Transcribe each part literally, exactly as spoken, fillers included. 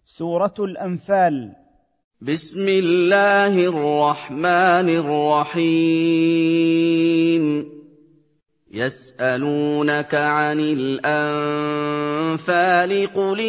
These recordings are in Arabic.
سورة الأنفال. بسم الله الرحمن الرحيم. يسألونك عن الأنفال قل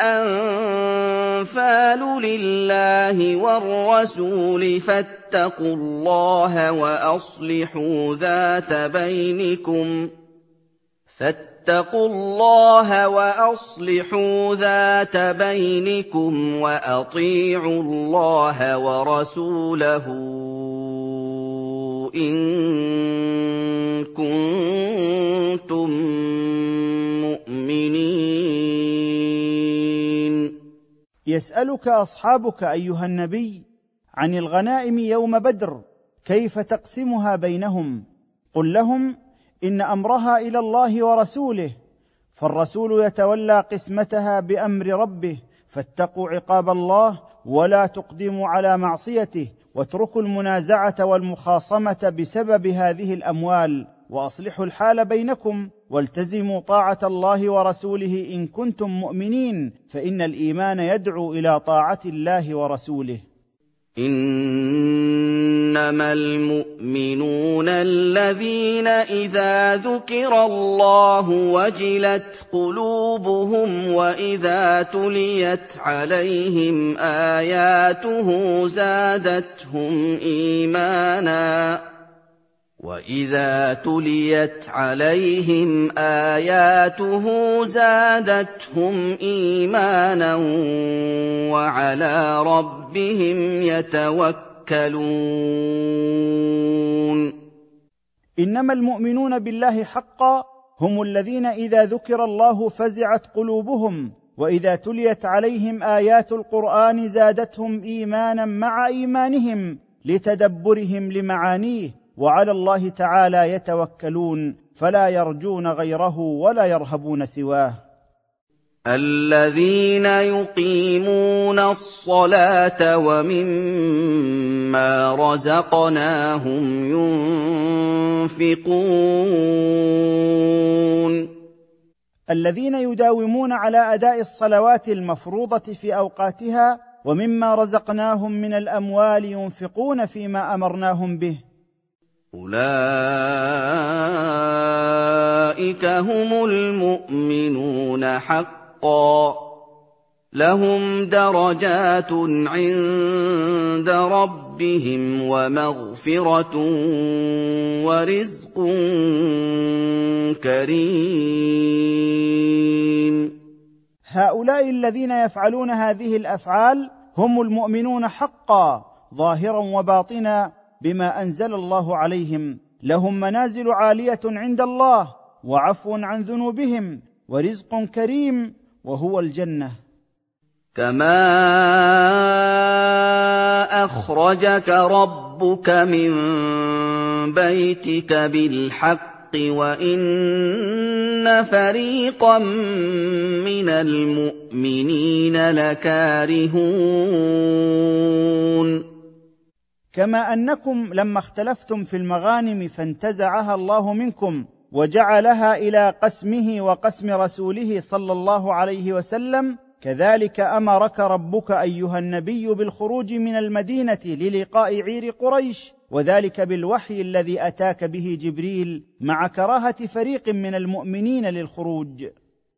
الأنفال لله والرسول فاتقوا الله وأصلحوا ذات بينكم فاتقوا الله وأصلحوا ذات بينكم وأطيعوا الله ورسوله إن كنتم مؤمنين. يسألك أصحابك أيها النبي عن الغنائم يوم بدر كيف تقسمها بينهم، قل لهم إن أمرها إلى الله ورسوله، فالرسول يتولى قسمتها بأمر ربه، فاتقوا عقاب الله ولا تقدموا على معصيته، واتركوا المنازعة والمخاصمة بسبب هذه الأموال، وأصلحوا الحال بينكم، والتزموا طاعة الله ورسوله إن كنتم مؤمنين، فإن الإيمان يدعو إلى طاعة الله ورسوله. إنما المؤمنون الذين إذا ذكر الله وجلت قلوبهم وإذا تليت عليهم آياته زادتهم إيمانا وَإِذَا تُلِيَتْ عَلَيْهِمْ آيَاتُهُ زَادَتْهُمْ إِيمَانًا وَعَلَىٰ رَبِّهِمْ يَتَوَكَّلُونَ. إنما المؤمنون بالله حقا هم الذين إذا ذكر الله فزعت قلوبهم، وإذا تليت عليهم آيات القرآن زادتهم إيمانا مع إيمانهم لتدبرهم لمعانيه، وعلى الله تعالى يتوكلون، فلا يرجون غيره ولا يرهبون سواه. الذين يقيمون الصلاة ومما رزقناهم ينفقون. الذين يداومون على أداء الصلوات المفروضة في أوقاتها، ومما رزقناهم من الأموال ينفقون فيما أمرناهم به. أولئك هم المؤمنون حقا، لهم درجات عند ربهم ومغفرة ورزق كريم. هؤلاء الذين يفعلون هذه الأفعال هم المؤمنون حقا، ظاهرا وباطنا بما أنزل الله عليهم، لهم منازل عالية عند الله، وعفو عن ذنوبهم، ورزق كريم وهو الجنة. كما أخرجك ربك من بيتك بالحق وإن فريقا من المؤمنين لكارهون. كما أنكم لما اختلفتم في المغانم فانتزعها الله منكم وجعلها إلى قسمه وقسم رسوله صلى الله عليه وسلم، كذلك أمرك ربك أيها النبي بالخروج من المدينة للقاء عير قريش، وذلك بالوحي الذي أتاك به جبريل مع كراهة فريق من المؤمنين للخروج.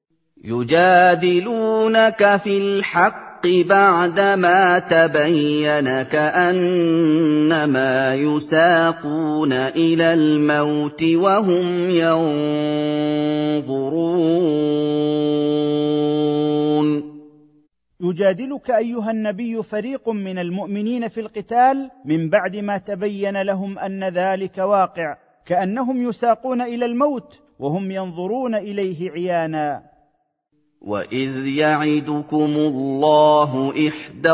يجادلونك في الحق بعدما تبين كأنما يساقون إلى الموت وهم ينظرون. يجادلك أيها النبي فريق من المؤمنين في القتال من بعد ما تبين لهم أن ذلك واقع، كأنهم يساقون إلى الموت وهم ينظرون إليه عيانا. وَإِذْ يَعِدُكُمُ اللَّهُ إِحْدَى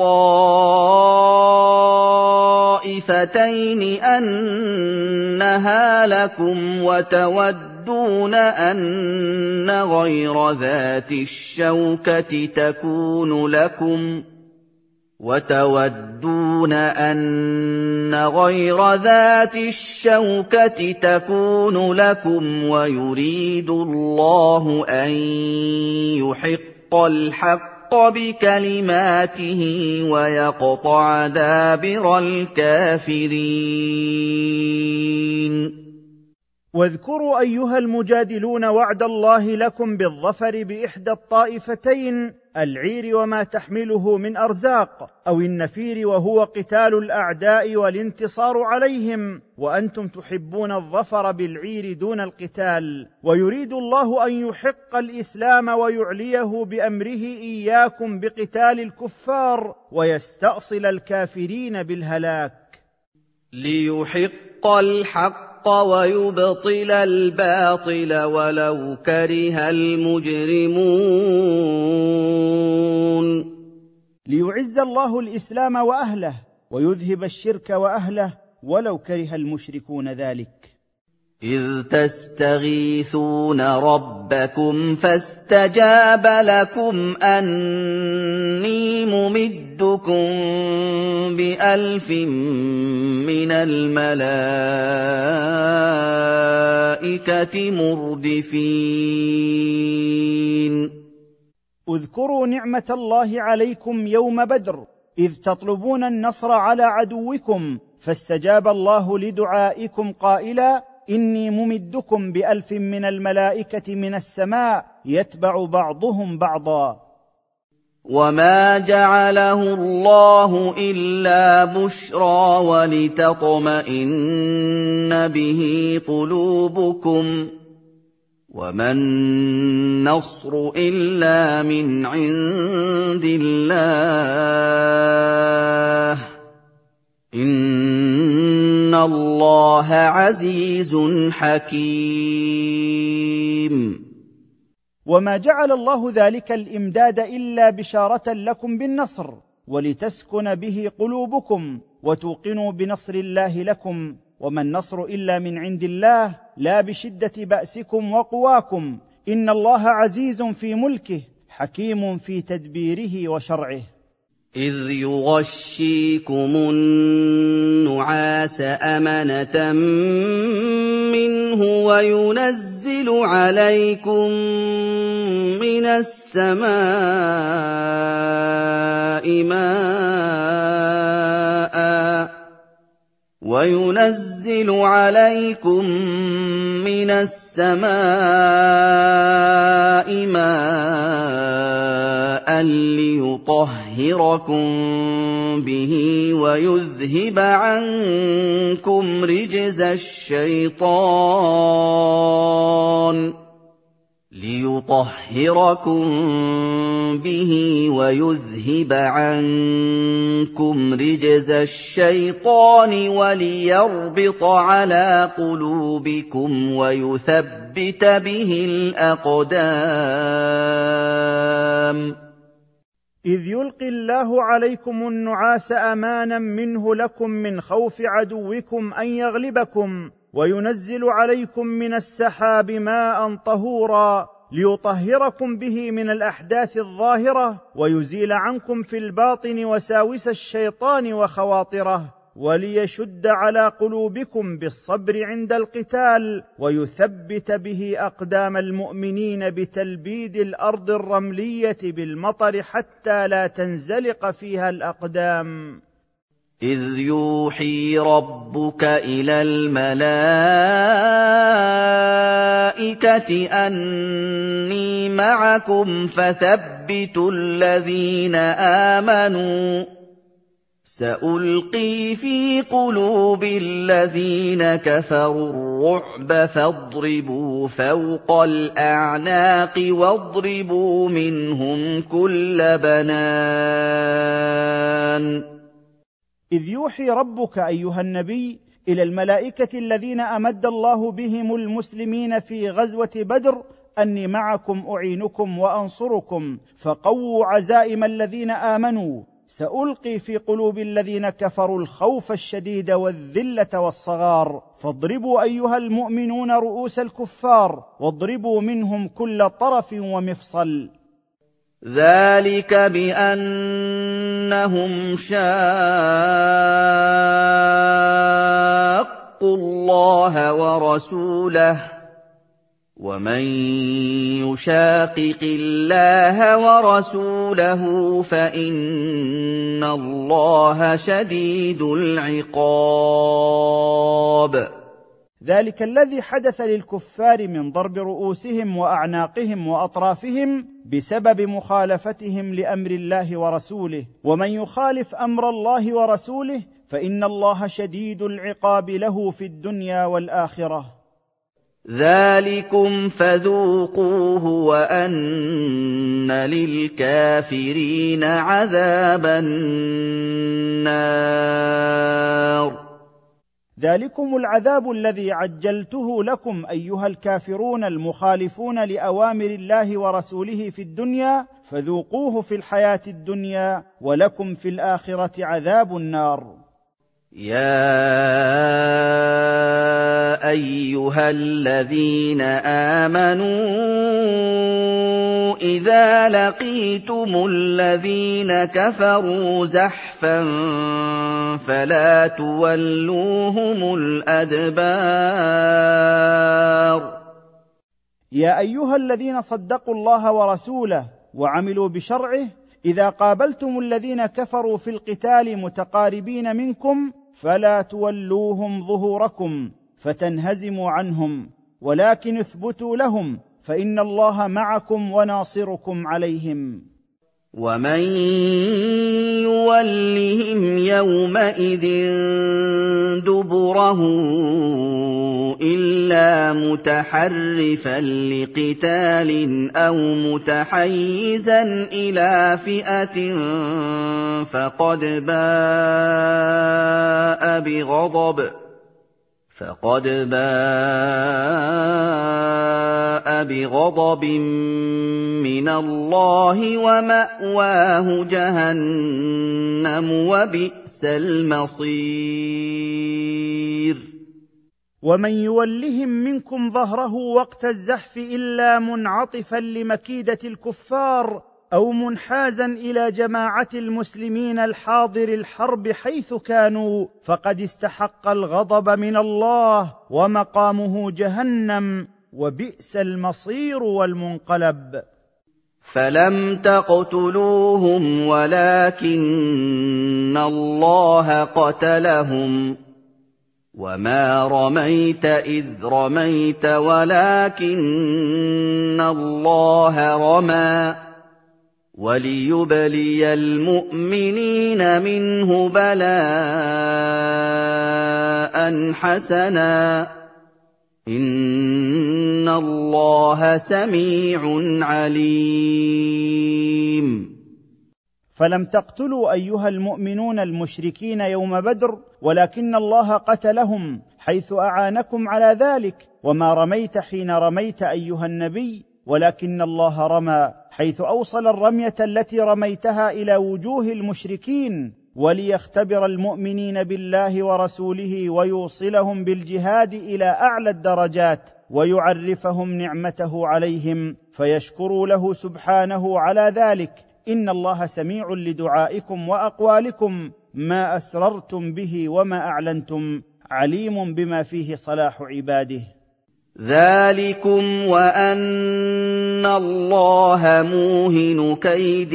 الطَّائِفَتَيْنِ أَنَّهَا لَكُمْ وَتَوَدُّونَ أَنَّ غَيْرَ ذَاتِ الشَّوْكَةِ تَكُونُ لَكُمْ وَتَوَدُّونَ أَنَّ غَيْرَ ذَاتِ الشَّوْكَةِ تَكُونُ لَكُمْ وَيُرِيدُ اللَّهُ أَن يُحِقَّ الْحَقَّ بكلماته ويقطع دابر الكافرين. واذكروا أيها المجادلون وعد الله لكم بالظفر بإحدى الطائفتين، العير وما تحمله من أرزاق، أو النفير وهو قتال الأعداء والانتصار عليهم، وأنتم تحبون الظفر بالعير دون القتال، ويريد الله أن يحق الإسلام ويعليه بأمره إياكم بقتال الكفار ويستأصل الكافرين بالهلاك. ليحق الحق ويبطل الباطل ولو كره المجرمون. ليعز الله الإسلام وأهله ويذهب الشرك وأهله ولو كره المشركون ذلك. إذ تستغيثون ربكم فاستجاب لكم أني ممدكم بألف من الملائكة مردفين. اذكروا نعمة الله عليكم يوم بدر إذ تطلبون النصر على عدوكم، فاستجاب الله لدعائكم قائلا: إني ممدكم بألف من الملائكة من السماء يتبع بعضهم بعضا. وما جعله الله إلا بشرى ولتطمئن به قلوبكم، وما النصر إلا من عند الله، إن الله عزيز حكيم. وما جعل الله ذلك الإمداد إلا بشارة لكم بالنصر ولتسكن به قلوبكم وتوقنوا بنصر الله لكم، وما النصر إلا من عند الله لا بشدة بأسكم وقواكم، إن الله عزيز في ملكه حكيم في تدبيره وشرعه. إذ يغشيكم النعاس أمنة منه وينزل عليكم من السماء ماء وينزل عليكم من السماء ماء ليطهركم به ويذهب عنكم رجز الشيطان ليطهركم به ويذهب عنكم رجز الشيطان وليربط على قلوبكم ويثبت به الأقدام. إذ يلقي الله عليكم النعاس أمانا منه لكم من خوف عدوكم أن يغلبكم، وينزل عليكم من السحاب ماء طهورا ليطهركم به من الأحداث الظاهرة ويزيل عنكم في الباطن وساوس الشيطان وخواطره، وليشد على قلوبكم بالصبر عند القتال ويثبت به أقدام المؤمنين بتلبيد الأرض الرملية بالمطر حتى لا تنزلق فيها الأقدام. إذ يوحي ربك إلى الملائكة أني معكم فثبتوا الذين آمنوا سألقي في قلوب الذين كفروا الرعب فاضربوا فوق الأعناق واضربوا منهم كل بنان. إذ يوحي ربك أيها النبي إلى الملائكة الذين أمد الله بهم المسلمين في غزوة بدر أني معكم أعينكم وأنصركم، فقووا عزائم الذين آمنوا. سألقي في قلوب الذين كفروا الخوف الشديد والذلة والصغار، فاضربوا أيها المؤمنون رؤوس الكفار واضربوا منهم كل طرف ومفصل. ذلك بأنهم شاقوا الله ورسوله وَمَن يُشَاقِقِ اللَّهَ وَرَسُولَهُ فَإِنَّ اللَّهَ شَدِيدُ الْعِقَابِ. ذلك الذي حدث للكفار من ضرب رؤوسهم وأعناقهم وأطرافهم بسبب مخالفتهم لأمر الله ورسوله، ومن يخالف أمر الله ورسوله فإن الله شديد العقاب له في الدنيا والآخرة. ذَلِكُمْ فَذُوقُوهُ وَأَنَّ لِلْكَافِرِينَ عَذَابَ النَّارِ. ذلكم العذاب الذي عجلته لكم أيها الكافرون المخالفون لأوامر الله ورسوله في الدنيا، فذوقوه في الحياة الدنيا، ولكم في الآخرة عذاب النار. يَا أَيُّهَا الَّذِينَ آمَنُوا إِذَا لَقِيتُمُ الَّذِينَ كَفَرُوا زَحْفًا فَلَا تُوَلُّوهُمُ الْأَدْبَارَ. يا أيها الذين صدقوا الله ورسوله وعملوا بشرعه، إذا قابلتم الذين كفروا في القتال متقاربين منكم فلا تولوهم ظهوركم فتنهزموا عنهم، ولكن اثبتوا لهم فإن الله معكم وناصركم عليهم. وَمَن يُوَلِّهِمْ يَوْمَئِذٍ دُبُرَهُ إِلَّا مُتَحَرِّفًا لِّقِتَالٍ أَوْ مُتَحَيِّزًا إِلَىٰ فِئَةٍ فَقَدْ بَاءَ بِغَضَبٍ فقد باء بغضب من الله ومأواه جهنم وبئس المصير. ومن يولهم منكم ظهره وقت الزحف إلا منعطفا لمكيدة الكفار أو منحازا إلى جماعة المسلمين الحاضر الحرب حيث كانوا، فقد استحق الغضب من الله ومقامه جهنم وبئس المصير والمنقلب. فلم تقتلوهم ولكن الله قتلهم وما رميت إذ رميت ولكن الله رمى وليبلي المؤمنين منه بلاء حسنا إن الله سميع عليم. فلم تقتلوا أيها المؤمنون المشركين يوم بدر، ولكن الله قتلهم حيث أعانكم على ذلك، وما رميت حين رميت أيها النبي، ولكن الله رمى حيث أوصل الرمية التي رميتها إلى وجوه المشركين، وليختبر المؤمنين بالله ورسوله ويوصلهم بالجهاد إلى أعلى الدرجات ويعرفهم نعمته عليهم فيشكروا له سبحانه على ذلك. إن الله سميع لدعائكم وأقوالكم، ما أسررتم به وما أعلنتم، عليم بما فيه صلاح عباده. ذلكم وأن الله موهن كيد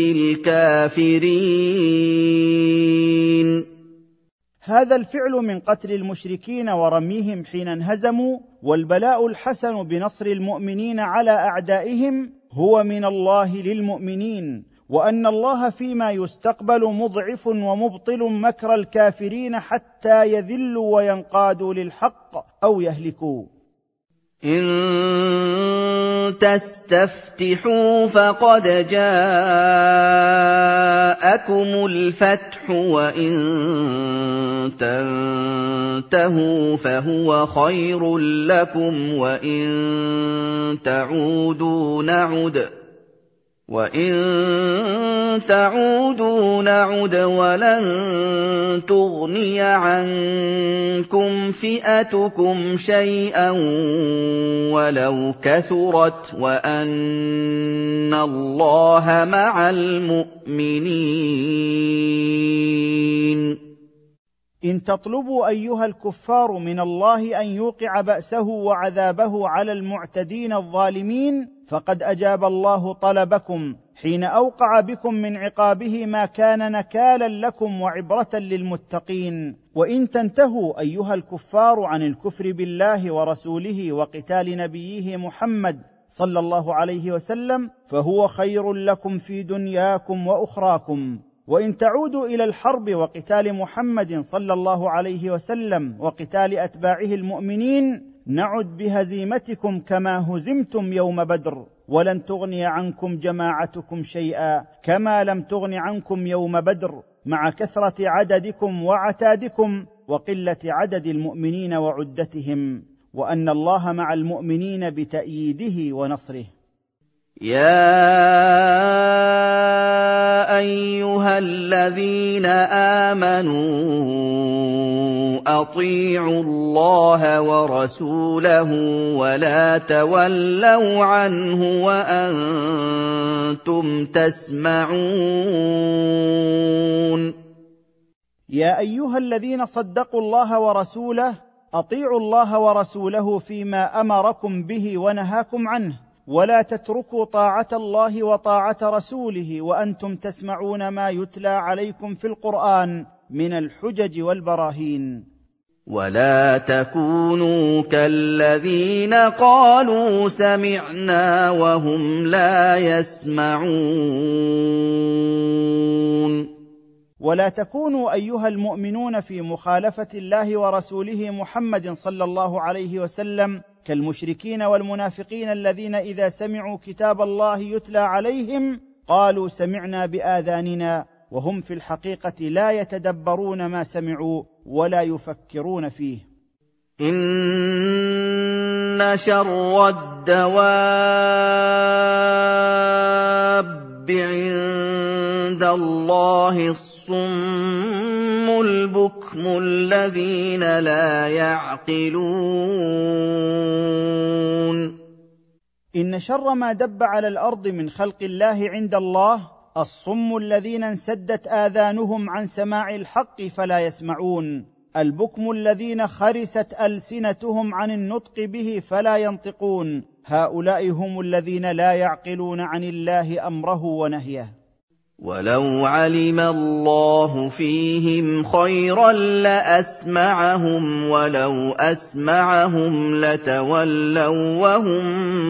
الكافرين. هذا الفعل من قتل المشركين ورميهم حين انهزموا، والبلاء الحسن بنصر المؤمنين على أعدائهم هو من الله للمؤمنين، وأن الله فيما يستقبل مضعف ومبطل مكر الكافرين حتى يذلوا وينقادوا للحق أو يهلكوا. إن تستفتحوا فقد جاءكم الفتح وإن تنتهوا فهو خير لكم وإن تعودوا نعد وَإِن تَعُودُوا نَعُدْ وَلَن تُغْنِيَ عَنكُمْ فِئَتُكُمْ شَيْئًا وَلَوْ كَثُرَتْ وَأَنَّ اللَّهَ مَعَ الْمُؤْمِنِينَ. إن تطلبوا أيها الكفار من الله أن يوقع بأسه وعذابه على المعتدين الظالمين فقد أجاب الله طلبكم حين أوقع بكم من عقابه ما كان نكالا لكم وعبرة للمتقين. وإن تنتهوا أيها الكفار عن الكفر بالله ورسوله وقتال نبيه محمد صلى الله عليه وسلم فهو خير لكم في دنياكم وأخراكم. وإن تعودوا إلى الحرب وقتال محمد صلى الله عليه وسلم وقتال أتباعه المؤمنين نعد بهزيمتكم كما هزمتم يوم بدر، ولن تغني عنكم جماعتكم شيئا كما لم تغن عنكم يوم بدر، مع كثرة عددكم وعتادكم وقلة عدد المؤمنين وعدتهم، وأن الله مع المؤمنين بتأييده ونصره. يا أيها الذين آمنوا أطيعوا الله ورسوله ولا تولوا عنه وأنتم تسمعون. يا أيها الذين صدقوا الله ورسوله أطيعوا الله ورسوله فيما أمركم به ونهاكم عنه، ولا تتركوا طاعة الله وطاعة رسوله وأنتم تسمعون ما يتلى عليكم في القرآن من الحجج والبراهين. ولا تكونوا كالذين قالوا سمعنا وهم لا يسمعون. ولا تكونوا أيها المؤمنون في مخالفة الله ورسوله محمد صلى الله عليه وسلم كالمشركين والمنافقين الذين إذا سمعوا كتاب الله يتلى عليهم قالوا سمعنا بآذاننا وهم في الحقيقة لا يتدبرون ما سمعوا ولا يفكرون فيه. إن شر الدواب عند الله الصم البكم الذين لا يعقلون. إن شر ما دب على الأرض من خلق الله عند الله الصم الذين انسدت آذانهم عن سماع الحق فلا يسمعون، البكم الذين خرست ألسنتهم عن النطق به فلا ينطقون، هؤلاء هم الذين لا يعقلون عن الله أمره ونهيه. ولو علم الله فيهم خيرا لأسمعهم ولو أسمعهم لتولوا وهم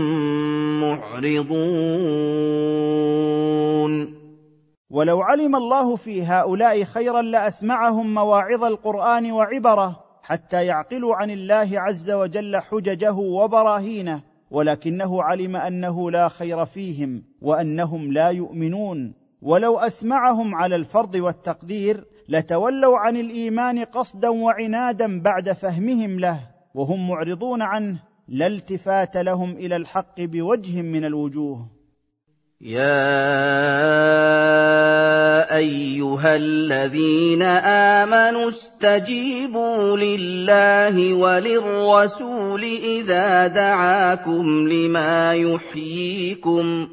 معرضون. ولو علم الله في هؤلاء خيرا لأسمعهم مواعظ القرآن وعبره حتى يعقلوا عن الله عز وجل حججه وبراهينه، ولكنه علم أنه لا خير فيهم وأنهم لا يؤمنون. ولو أسمعهم على الفرض والتقدير لتولوا عن الإيمان قصدا وعنادا بعد فهمهم له وهم معرضون عنه، لا التفات لهم إلى الحق بوجه من الوجوه. يا أيها الذين آمنوا استجيبوا لله وللرسول إذا دعاكم لما يحييكم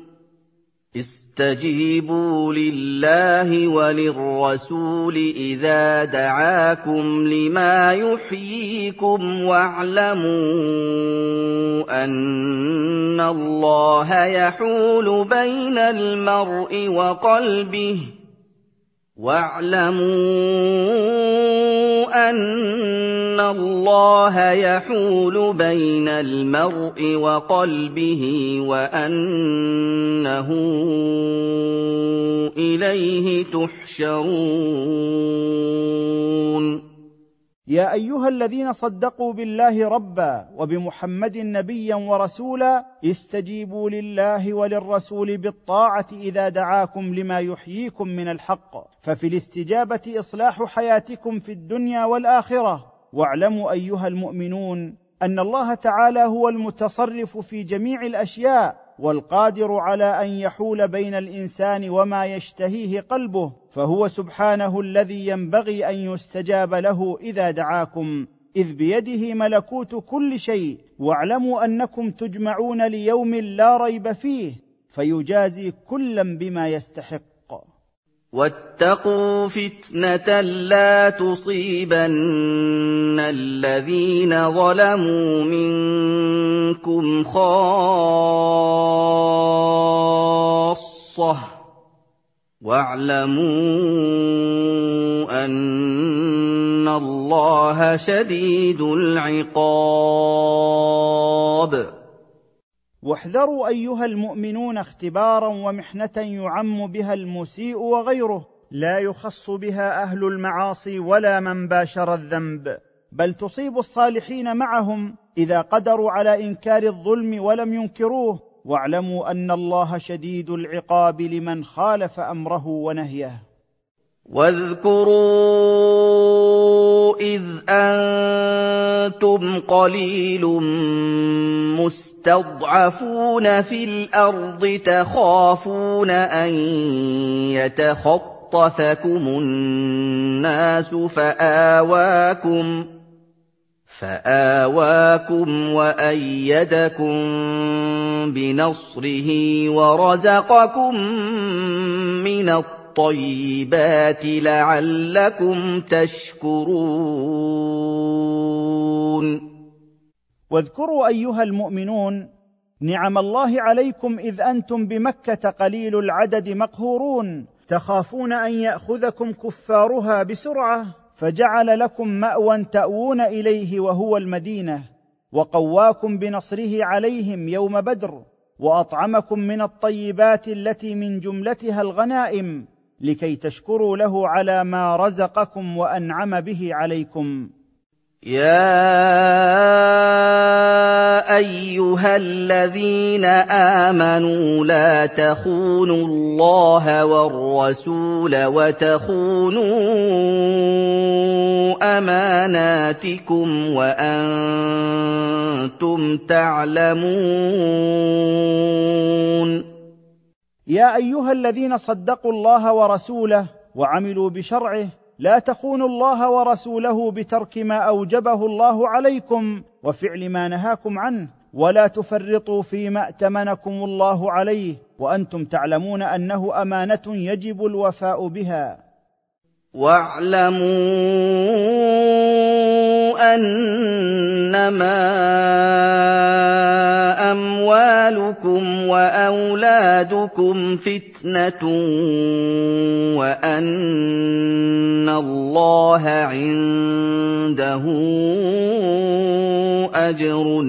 استجيبوا لله وللرسول إذا دعاكم لما يحييكم واعلموا أن الله يحول بين المرء وقلبه واعلموا أن الله يحول بين المرء وقلبه وأنه إليه تحشرون. يا أيها الذين صدقوا بالله ربا وبمحمد نبيا ورسولا استجيبوا لله وللرسول بالطاعة إذا دعاكم لما يحييكم من الحق، ففي الاستجابة إصلاح حياتكم في الدنيا والآخرة. واعلموا أيها المؤمنون أن الله تعالى هو المتصرف في جميع الأشياء والقادر على أن يحول بين الإنسان وما يشتهيه قلبه، فهو سبحانه الذي ينبغي أن يستجاب له إذا دعاكم، إذ بيده ملكوت كل شيء. واعلموا أنكم تجمعون ليوم لا ريب فيه فيجازي كلا بما يستحق. واتقوا فِتْنَةً لَّا تُصِيبَنَّ الَّذِينَ ظَلَمُوا مِنكُمْ خَاصَّةً وَاعْلَمُوا أَنَّ اللَّهَ شَدِيدُ الْعِقَابِ. واحذروا ايها المؤمنون اختبارا ومحنه يعم بها المسيء وغيره، لا يخص بها اهل المعاصي ولا من باشر الذنب، بل تصيب الصالحين معهم اذا قدروا على انكار الظلم ولم ينكروه. واعلموا ان الله شديد العقاب لمن خالف امره ونهيه. واذكروا إذ أنتم قليل مستضعفون في الأرض تخافون أن يتخطفكم الناس فآواكم فآواكم وأيدكم بنصره ورزقكم من الطيبات لعلكم تشكرون. واذكروا ايها المؤمنون نعم الله عليكم اذ انتم بمكه قليل العدد مقهورون، تخافون ان ياخذكم كفارها بسرعه، فجعل لكم ماوى تاوون اليه وهو المدينه، وقواكم بنصره عليهم يوم بدر، واطعمكم من الطيبات التي من جملتها الغنائم، لكي تشكروا له على ما رزقكم وانعم به عليكم. يا أيها الذين آمنوا لا تخونوا الله والرسول وتخونوا أماناتكم وأنتم تعلمون. يا أيها الذين صدقوا الله ورسوله وعملوا بشرعه، لا تخونوا الله ورسوله بترك ما أوجبه الله عليكم وفعل ما نهاكم عنه، ولا تفرطوا فيما ائتمنكم الله عليه وأنتم تعلمون أنه أمانة يجب الوفاء بها. واعلموا أنما أموالكم وأولادكم فتنة وأن الله عنده أجر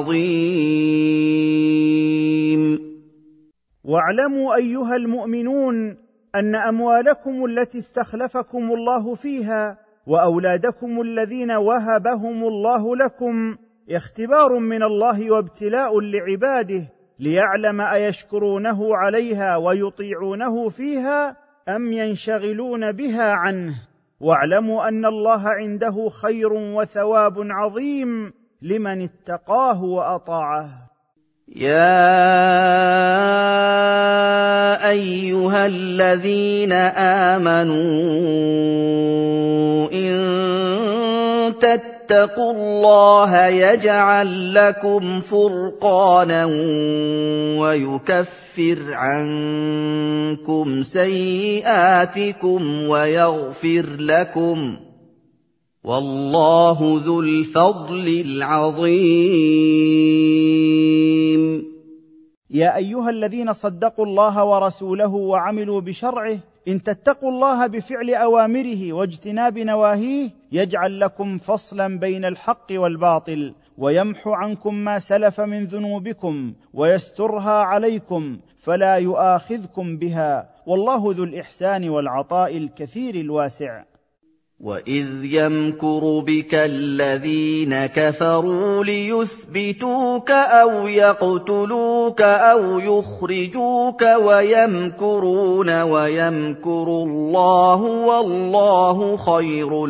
عظيم. واعلموا أيها المؤمنون أن أموالكم التي استخلفكم الله فيها وأولادكم الذين وهبهم الله لكم اختبار من الله وابتلاء لعباده، ليعلم أيشكرونه عليها ويطيعونه فيها أم ينشغلون بها عنه. واعلموا أن الله عنده خير وثواب عظيم لمن اتقاه وأطاعه. يا أيها الذين آمنوا إن تتقوا الله يجعل لكم فرقانا ويكفر عنكم سيئاتكم ويغفر لكم، والله ذو الفضل العظيم. يا أيها الذين صدقوا الله ورسوله وعملوا بشرعه، إن تتقوا الله بفعل أوامره واجتناب نواهيه يجعل لكم فصلا بين الحق والباطل، ويمحو عنكم ما سلف من ذنوبكم ويسترها عليكم فلا يؤاخذكم بها، والله ذو الإحسان والعطاء الكثير الواسع. وَإِذْ يَمْكُرُ بِكَ الَّذِينَ كَفَرُوا لِيُثْبِتُوكَ أَوْ يَقْتُلُوكَ أَوْ يُخْرِجُوكَ وَيَمْكُرُونَ وَيَمْكُرُ اللَّهُ وَاللَّهُ خَيْرُ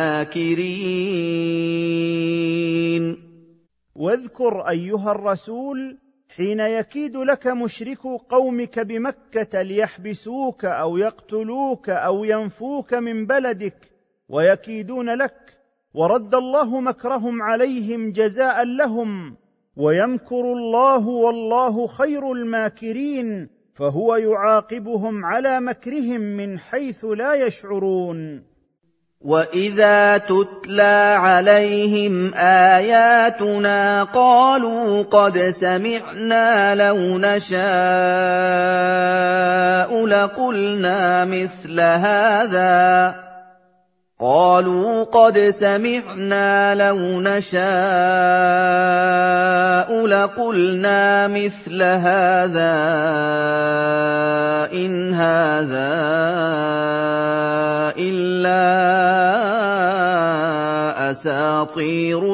الْمَاكِرِينَ. واذكر أيها الرسول حين يكيد لك مشركو قومك بمكة ليحبسوك أو يقتلوك أو ينفوك من بلدك ويكيدون لك، ورد الله مكرهم عليهم جزاء لهم، ويمكر الله والله خير الماكرين، فهو يعاقبهم على مكرهم من حيث لا يشعرون. وَإِذَا تُتْلَىٰ عَلَيْهِمْ آيَاتُنَا قَالُوا قَدْ سَمِعْنَا لَوْ نَشَاءُ لَقُلْنَا مِثْلَ هَٰذَا قَالُوا قَدْ سَمِعْنَا لَوْ نَشَاءُ لَقُلْنَا مِثْلَ هَٰذَا إِنْ هَٰذَا إِلَّا أَسَاطِيرُ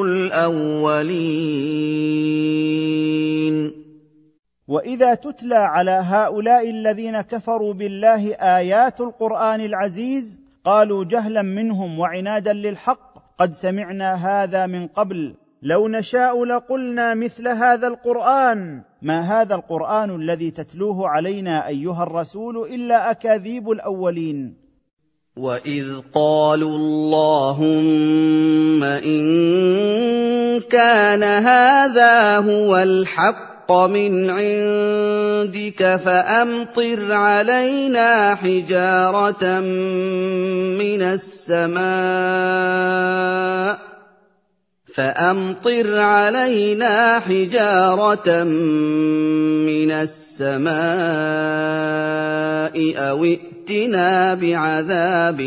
الْأَوَّلِينَ. وإذا تتلى على هؤلاء الذين كفروا بالله آيات القرآن العزيز قالوا جهلا منهم وعنادا للحق: قد سمعنا هذا من قبل، لو نشاء لقلنا مثل هذا القرآن، ما هذا القرآن الذي تتلوه علينا أيها الرسول إلا أكاذيب الأولين. وَإِذْ قَالُوا اللَّهُمَّ إِن كَانَ هَٰذَا هُوَ الْحَقَّ مِنْ عِندِكَ فَأَمْطِرْ عَلَيْنَا حِجَارَةً مِّنَ السَّمَاءِ فَأَمْطِرْ عَلَيْنَا حِجَارَةً مِّنَ السَّمَاءِ أَوْ ائْتِنَا بِعَذَابٍ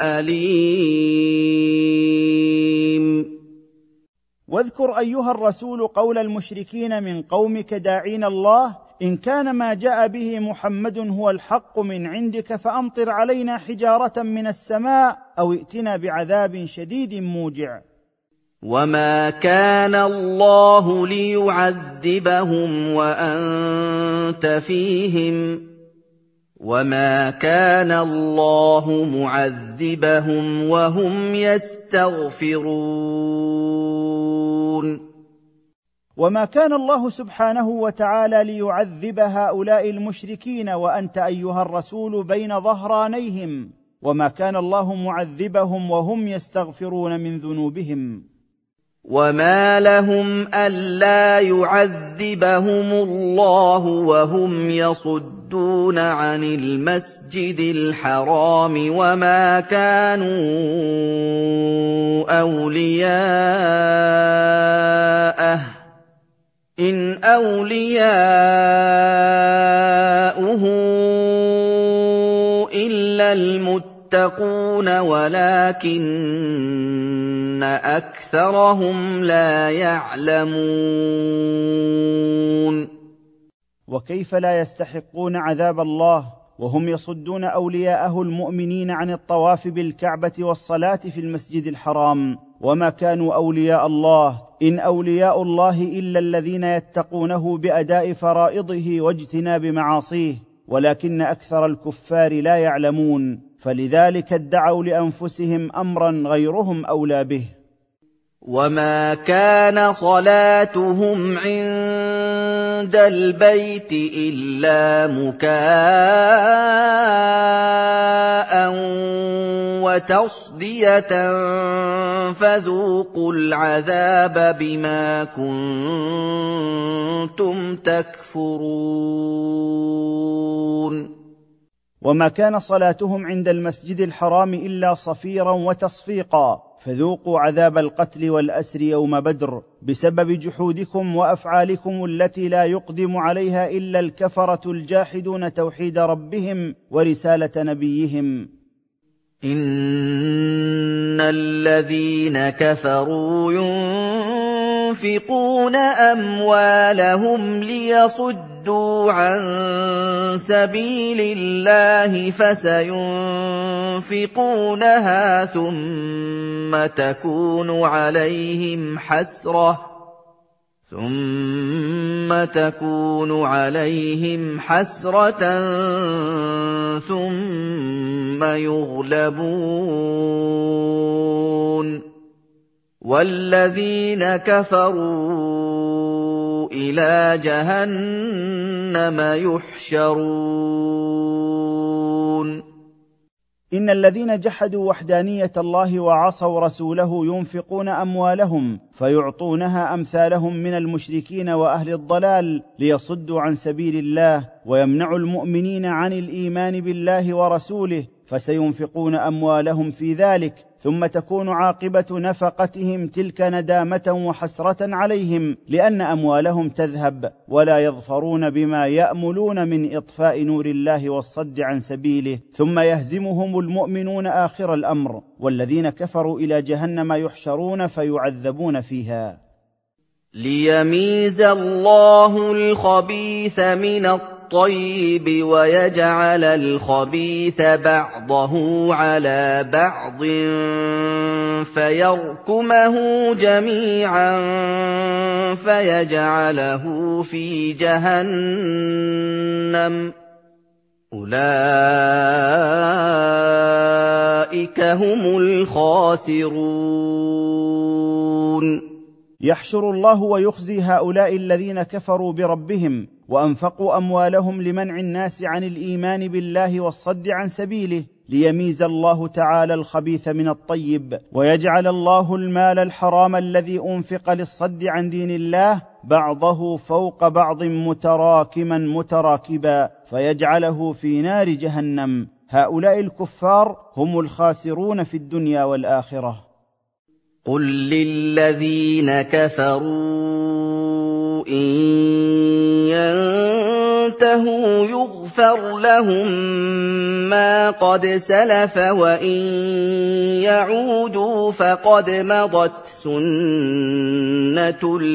أَلِيمٍ. واذكر أيها الرسول قول المشركين من قومك داعين الله: إن كان ما جاء به محمد هو الحق من عندك فأمطر علينا حجارة من السماء أو ائتنا بعذاب شديد موجع. وَمَا كَانَ اللَّهُ لِيُعَذِّبَهُمْ وَأَنتَ فِيهِمْ ۚ وَمَا كَانَ اللَّهُ مُعَذِّبَهُمْ وَهُمْ يَسْتَغْفِرُونَ. وما كان الله سبحانه وتعالى ليعذب هؤلاء المشركين وأنت أيها الرسول بين ظهرانيهم، وما كان الله معذبهم وهم يستغفرون من ذنوبهم. وَمَا لَهُمْ أَلَّا يُعَذِّبَهُمُ اللَّهُ وَهُمْ يَصُدُّونَ عَنِ الْمَسْجِدِ الْحَرَامِ وَمَا كَانُوا أَوْلِيَاءَهُ ۚ إِنْ أَوْلِيَاؤُهُ إِلَّا الْمُتَّقُونَ وَلَٰكِنَّ أَكْثَرَهُمْ لَا يَعْلَمُونَ. وكيف لا يستحقون عذاب الله وهم يصدون أولياءه المؤمنين عن الطواف بالكعبة والصلاة في المسجد الحرام؟ وما كانوا أولياء الله، إن أولياء الله إلا الذين يتقونه بأداء فرائضه واجتناب معاصيه، ولكن أكثر الكفار لا يعلمون، فلذلك ادعوا لأنفسهم أمرا غيرهم أولى به. وَمَا كَانَ صَلَاتُهُمْ عِندَ الْبَيْتِ إِلَّا مُكَاءً وَتَصْدِيَةً فَذُوقُوا الْعَذَابَ بِمَا كُنتُمْ تَكْفُرُونَ. وما كان صلاتهم عند المسجد الحرام إلا صفيرا وتصفيقا، فذوقوا عذاب القتل والأسر يوم بدر بسبب جحودكم وأفعالكم التي لا يقدم عليها إلا الكفرة الجاحدون توحيد ربهم ورسالة نبيهم. إِنَّ الَّذِينَ كَفَرُوا يُنفِقُونَ أَمْوَالَهُمْ لِيَصُدُّوا عَن سَبِيلِ اللَّهِ فَسَيُنفِقُونَهَا ثُمَّ تَكُونُ عَلَيْهِمْ حَسْرَةً ثُمَّ تَكُونُ عَلَيْهِمْ حَسْرَةً ثُمَّ يُغْلَبُونَ وَالَّذِينَ كَفَرُوا إِلَىٰ جَهَنَّمَ يُحْشَرُونَ. إن الذين جحدوا وحدانية الله وعصوا رسوله ينفقون أموالهم فيعطونها أمثالهم من المشركين وأهل الضلال ليصدوا عن سبيل الله ويمنعوا المؤمنين عن الإيمان بالله ورسوله، فسينفقون أموالهم في ذلك، ثم تكون عاقبة نفقتهم تلك ندامة وحسرة عليهم، لأن أموالهم تذهب ولا يظفرون بما يأملون من إطفاء نور الله والصد عن سبيله، ثم يهزمهم المؤمنون آخر الأمر، والذين كفروا إلى جهنم يحشرون فيعذبون فيها. ليميز الله الخبيث من الطيب ويجعل الخبيث بعضه على بعض فيركمه جميعا فيجعله في جهنم أولئك هم الخاسرون. يحشر الله ويخزي هؤلاء الذين كفروا بربهم وأنفقوا أموالهم لمنع الناس عن الإيمان بالله والصد عن سبيله، ليميز الله تعالى الخبيث من الطيب، ويجعل الله المال الحرام الذي أنفق للصد عن دين الله بعضه فوق بعض متراكما متراكبا فيجعله في نار جهنم. هؤلاء الكفار هم الخاسرون في الدنيا والآخرة. قل للذين كفروا إن ينتهوا يغفر لهم ما قد سلف وإن يعودوا فقد مضت سنة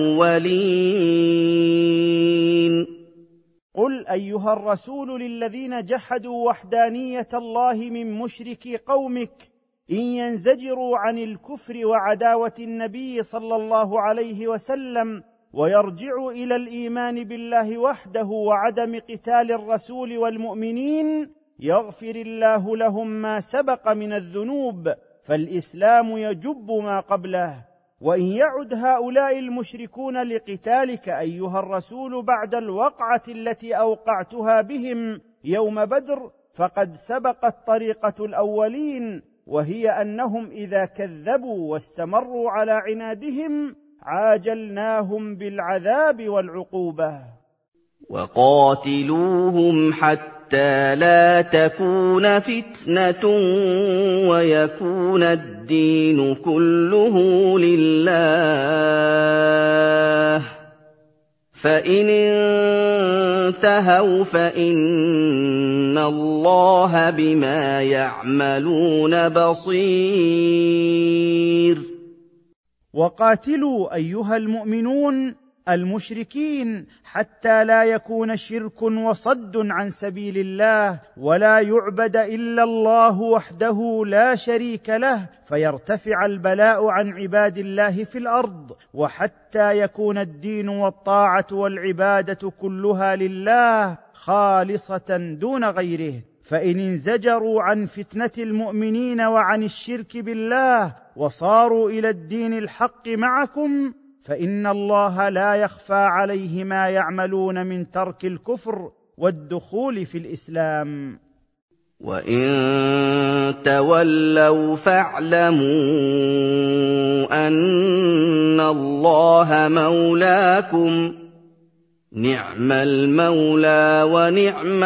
الأولين. قل أيها الرسول للذين جحدوا وحدانية الله من مشركي قومك إن ينزجروا عن الكفر وعداوة النبي صلى الله عليه وسلم ويرجعوا إلى الإيمان بالله وحده وعدم قتال الرسول والمؤمنين يغفر الله لهم ما سبق من الذنوب، فالإسلام يجب ما قبله. وإن يعد هؤلاء المشركون لقتالك أيها الرسول بعد الوقعة التي أوقعتها بهم يوم بدر فقد سبقت طريقة الأولين، وهي أنهم إذا كذبوا واستمروا على عنادهم عاجلناهم بالعذاب والعقوبة. وقاتلوهم حتى لا تكون فتنة ويكون الدين كله لله، فإن انتهوا فإن الله بما يعملون بصير. وقاتلوا أيها المؤمنون المشركين حتى لا يكون شرك وصد عن سبيل الله ولا يعبد إلا الله وحده لا شريك له، فيرتفع البلاء عن عباد الله في الأرض، وحتى يكون الدين والطاعة والعبادة كلها لله خالصة دون غيره. فإن انزجروا عن فتنة المؤمنين وعن الشرك بالله وصاروا إلى الدين الحق معكم فإن الله لا يخفى عليه ما يعملون من ترك الكفر والدخول في الإسلام. وإن تولوا فاعلموا أن الله مولاكم نعم المولى ونعم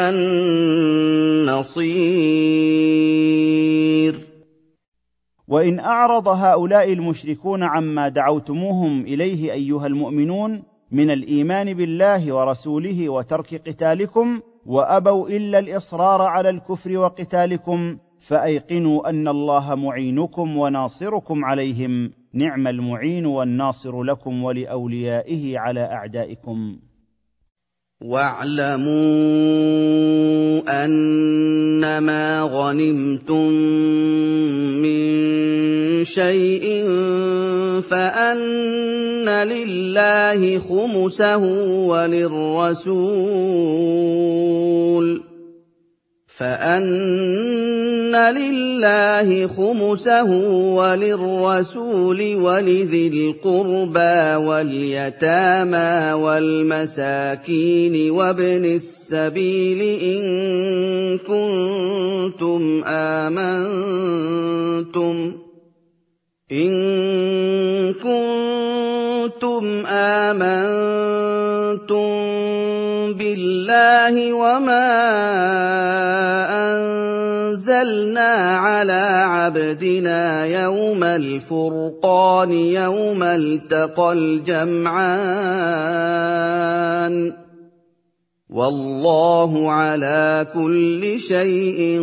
النصير. وإن أعرض هؤلاء المشركون عما دعوتموهم إليه أيها المؤمنون من الإيمان بالله ورسوله وترك قتالكم وأبوا إلا الإصرار على الكفر وقتالكم، فأيقنوا أن الله معينكم وناصركم عليهم، نعم المعين والناصر لكم ولأوليائه على أعدائكم. واعلموا أنما غنمتم من شيء فأن لله خمسه وللرسول فأن لله خمسه وللرسول ولذي القربى واليتامى والمساكين وابن السبيل إن كنتم آمنتم إن كنتم آمنتم بالله وما أنزلنا على عبدنا يوم الفرقان يوم التقى الجمعان والله على كل شيء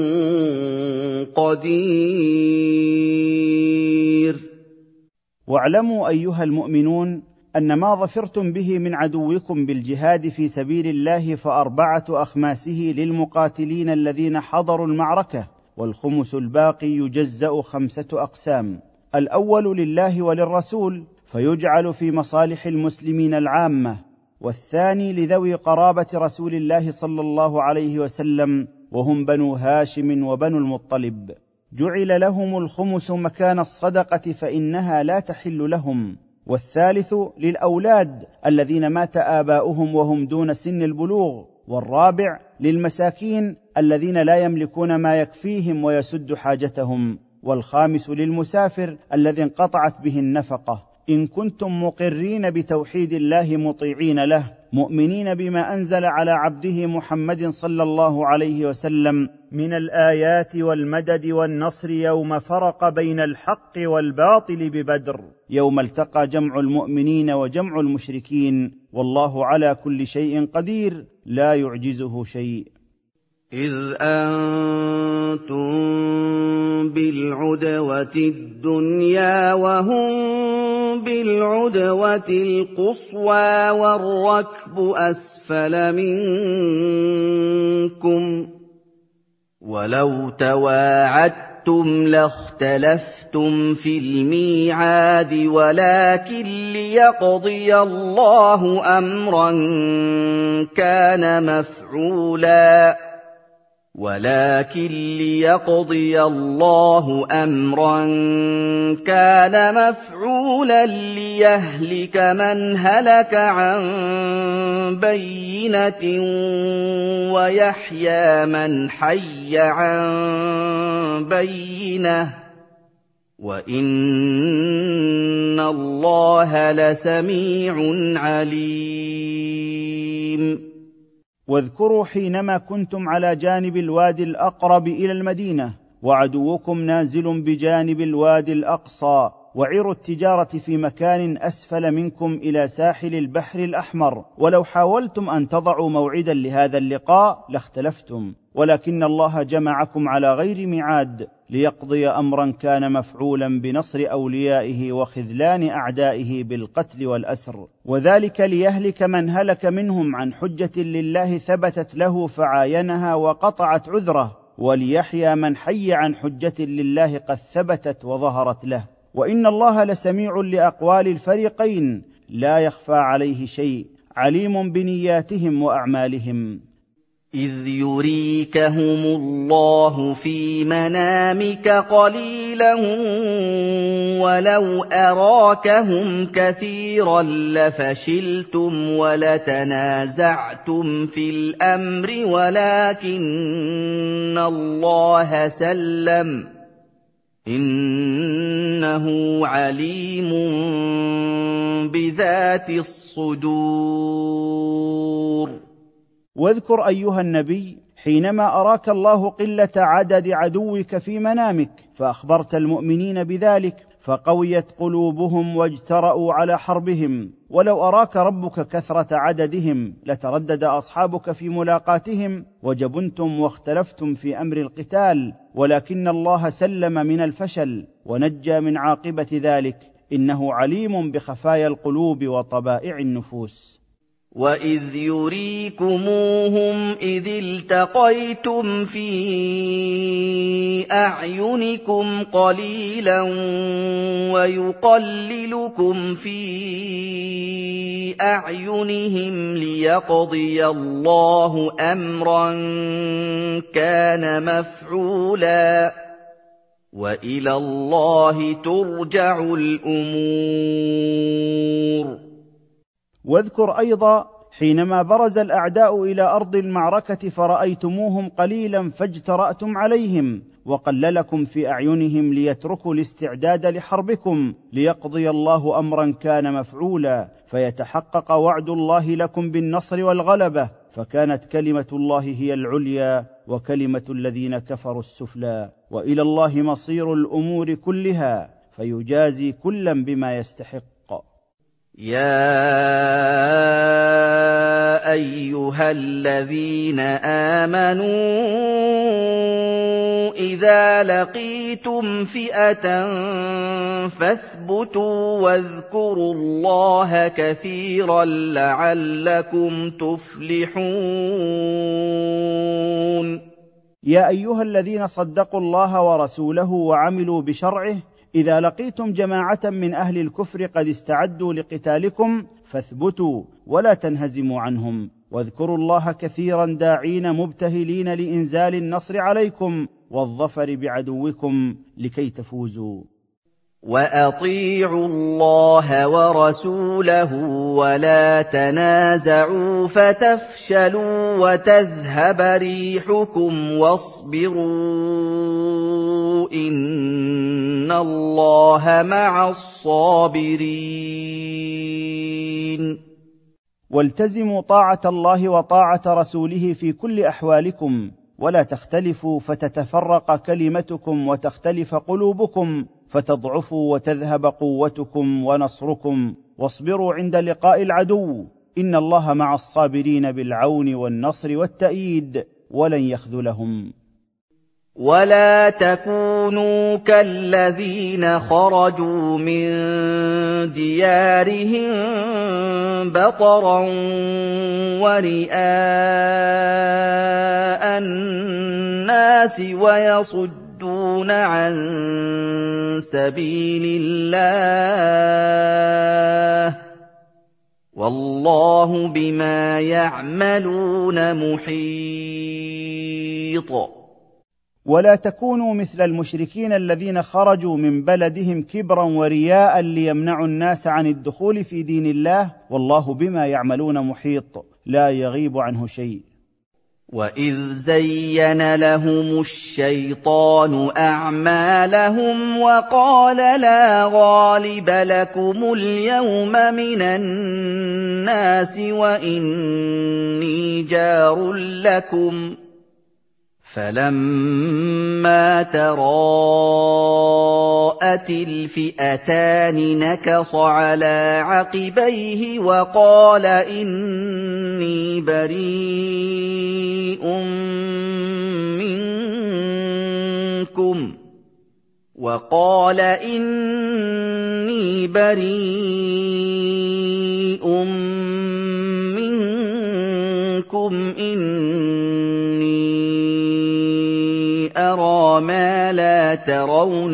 قدير. واعلموا أيها المؤمنون أن ما ظفرتم به من عدوكم بالجهاد في سبيل الله فأربعة أخماسه للمقاتلين الذين حضروا المعركة، والخمس الباقي يجزأ خمسة أقسام: الأول لله وللرسول فيجعل في مصالح المسلمين العامة، والثاني لذوي قرابة رسول الله صلى الله عليه وسلم وهم بنو هاشم وبنو المطلب، جعل لهم الخمس مكان الصدقة فإنها لا تحل لهم، والثالث للأولاد الذين مات آباؤهم وهم دون سن البلوغ، والرابع للمساكين الذين لا يملكون ما يكفيهم ويسد حاجتهم، والخامس للمسافر الذي انقطعت به النفقة، إن كنتم مقرين بتوحيد الله مطيعين له مؤمنين بما أنزل على عبده محمد صلى الله عليه وسلم من الآيات والمدد والنصر يوم فرق بين الحق والباطل ببدر، يوم التقى جمع المؤمنين وجمع المشركين، والله على كل شيء قدير لا يعجزه شيء. إذ أنتم بالعدوة الدنيا وهم بالعدوة القصوى والركب أسفل منكم ولو تواعدتم لاختلفتم في الميعاد ولكن ليقضي الله أمرا كان مفعولا ولكن ليقضي الله أمرا كان مفعولا ليهلك من هلك عن بينة ويحيى من حي عن بينة وإن الله لسميع عليم. واذكروا حينما كنتم على جانب الوادي الأقرب إلى المدينة وعدوكم نازل بجانب الوادي الأقصى، وعير التجارة في مكان أسفل منكم إلى ساحل البحر الأحمر، ولو حاولتم أن تضعوا موعدا لهذا اللقاء لاختلفتم، ولكن الله جمعكم على غير ميعاد ليقضي أمرا كان مفعولا بنصر أوليائه وخذلان أعدائه بالقتل والأسر، وذلك ليهلك من هلك منهم عن حجة لله ثبتت له فعاينها وقطعت عذره، وليحيى من حي عن حجة لله قد ثبتت وظهرت له، وإن الله لسميع لأقوال الفريقين لا يخفى عليه شيء، عليم بنياتهم وأعمالهم. إذ يريكهم الله في منامك قليلا ولو أراكهم كثيرا لفشلتم ولتنازعتم في الأمر ولكن الله سلم إنه عليم بذات الصدور. واذكر أيها النبي حينما أراك الله قلة عدد عدوك في منامك فأخبرت المؤمنين بذلك فقويت قلوبهم واجترأوا على حربهم، ولو أراك ربك كثرة عددهم لتردد أصحابك في ملاقاتهم وجبنتم واختلفتم في أمر القتال، ولكن الله سلم من الفشل ونجى من عاقبة ذلك، إنه عليم بخفايا القلوب وطبائع النفوس. وَإِذْ يُرِيكُمُوهُمْ إِذِ الْتَقَيْتُمْ فِي أَعْيُنِكُمْ قَلِيلًا وَيُقَلِّلُكُمْ فِي أَعْيُنِهِمْ لِيَقْضِيَ اللَّهُ أَمْرًا كَانَ مَفْعُولًا ۗ وَإِلَى اللَّهِ تُرْجَعُ الْأُمُورُ. واذكر أيضا حينما برز الأعداء إلى أرض المعركة فرأيتموهم قليلا فاجترأتم عليهم، وقللكم في أعينهم ليتركوا الاستعداد لحربكم، ليقضي الله أمرا كان مفعولا، فيتحقق وعد الله لكم بالنصر والغلبة، فكانت كلمة الله هي العليا وكلمة الذين كفروا السفلى، وإلى الله مصير الأمور كلها، فيجازي كلا بما يستحق. يَا أَيُّهَا الَّذِينَ آمَنُوا إِذَا لَقِيتُمْ فِئَةً فَاثْبُتُوا وَاذْكُرُوا اللَّهَ كَثِيرًا لَّعَلَّكُمْ تُفْلِحُونَ. يا أيها الذين صدقوا الله ورسوله وعملوا بشرعه، إذا لقيتم جماعة من أهل الكفر قد استعدوا لقتالكم فاثبتوا ولا تنهزموا عنهم، واذكروا الله كثيرا داعين مبتهلين لإنزال النصر عليكم والظفر بعدوكم لكي تفوزوا. وَأَطِيعُوا اللَّهَ وَرَسُولَهُ وَلَا تَنَازَعُوا فَتَفْشَلُوا وَتَذْهَبَ رِيحُكُمْ وَاصْبِرُوا إِنَّ اللَّهَ مَعَ الصَّابِرِينَ. والتزموا طاعة الله وطاعة رسوله في كل أحوالكم، ولا تختلفوا فتتفرق كلمتكم وتختلف قلوبكم فتضعفوا وتذهب قوتكم ونصركم، واصبروا عند لقاء العدو، إن الله مع الصابرين بالعون والنصر والتأييد ولن يخذلهم. ولا تكونوا كالذين خرجوا من ديارهم بطرا ورئاء الناس ويصدون عن سبيل الله، والله بما يعملون محيط. ولا تكونوا مثل المشركين الذين خرجوا من بلدهم كبرا ورياء ليمنعوا الناس عن الدخول في دين الله، والله بما يعملون محيط، لا يغيب عنه شيء. وَإِذْ زَيَّنَ لَهُمُ الشَّيْطَانُ أَعْمَالَهُمْ وَقَالَ لَا غَالِبَ لَكُمُ الْيَوْمَ مِنَ النَّاسِ وَإِنِّي جَارٌ لَّكُمْ، فَلَمَّا تَرَاءَتِ الْفِئَتَانِ نَكَصَ عَلَىٰ عَقِبَيْهِ وَقَالَ إِنِّي بَرِيءٌ مِّنكُمْ وَقَالَ إِنِّي بَرِيءٌ مِّنكُمْ إِنِّي أَرَىٰ مَا لَا تَرَوْنَ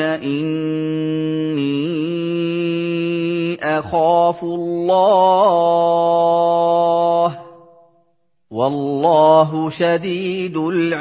إِنِّي أَخَافُ اللَّهَ وَاللَّهُ شَدِيدُ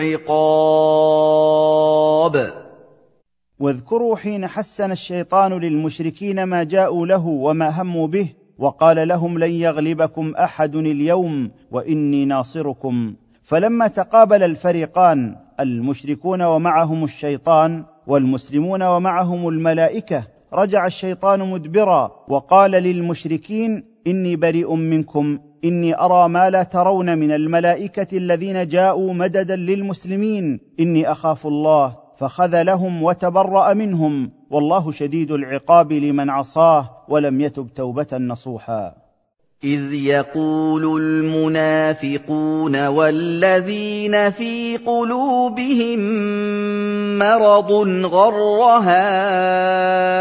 الْعِقَابِ. واذكروا حين حسن الشيطان للمشركين ما جاءوا له وما هموا به، وقال لهم لن يغلبكم أحد اليوم وإني ناصركم، فلما تقابل الفريقان المشركون ومعهم الشيطان والمسلمون ومعهم الملائكة، رجع الشيطان مدبرا وقال للمشركين إني بريء منكم إني أرى ما لا ترون من الملائكة الذين جاءوا مددا للمسلمين، إني أخاف الله، فخذلهم وتبرأ منهم، والله شديد العقاب لمن عصاه ولم يتب توبة نصوحا. إِذْ يَقُولُ الْمُنَافِقُونَ وَالَّذِينَ فِي قُلُوبِهِم مَّرَضٌ غَرَّ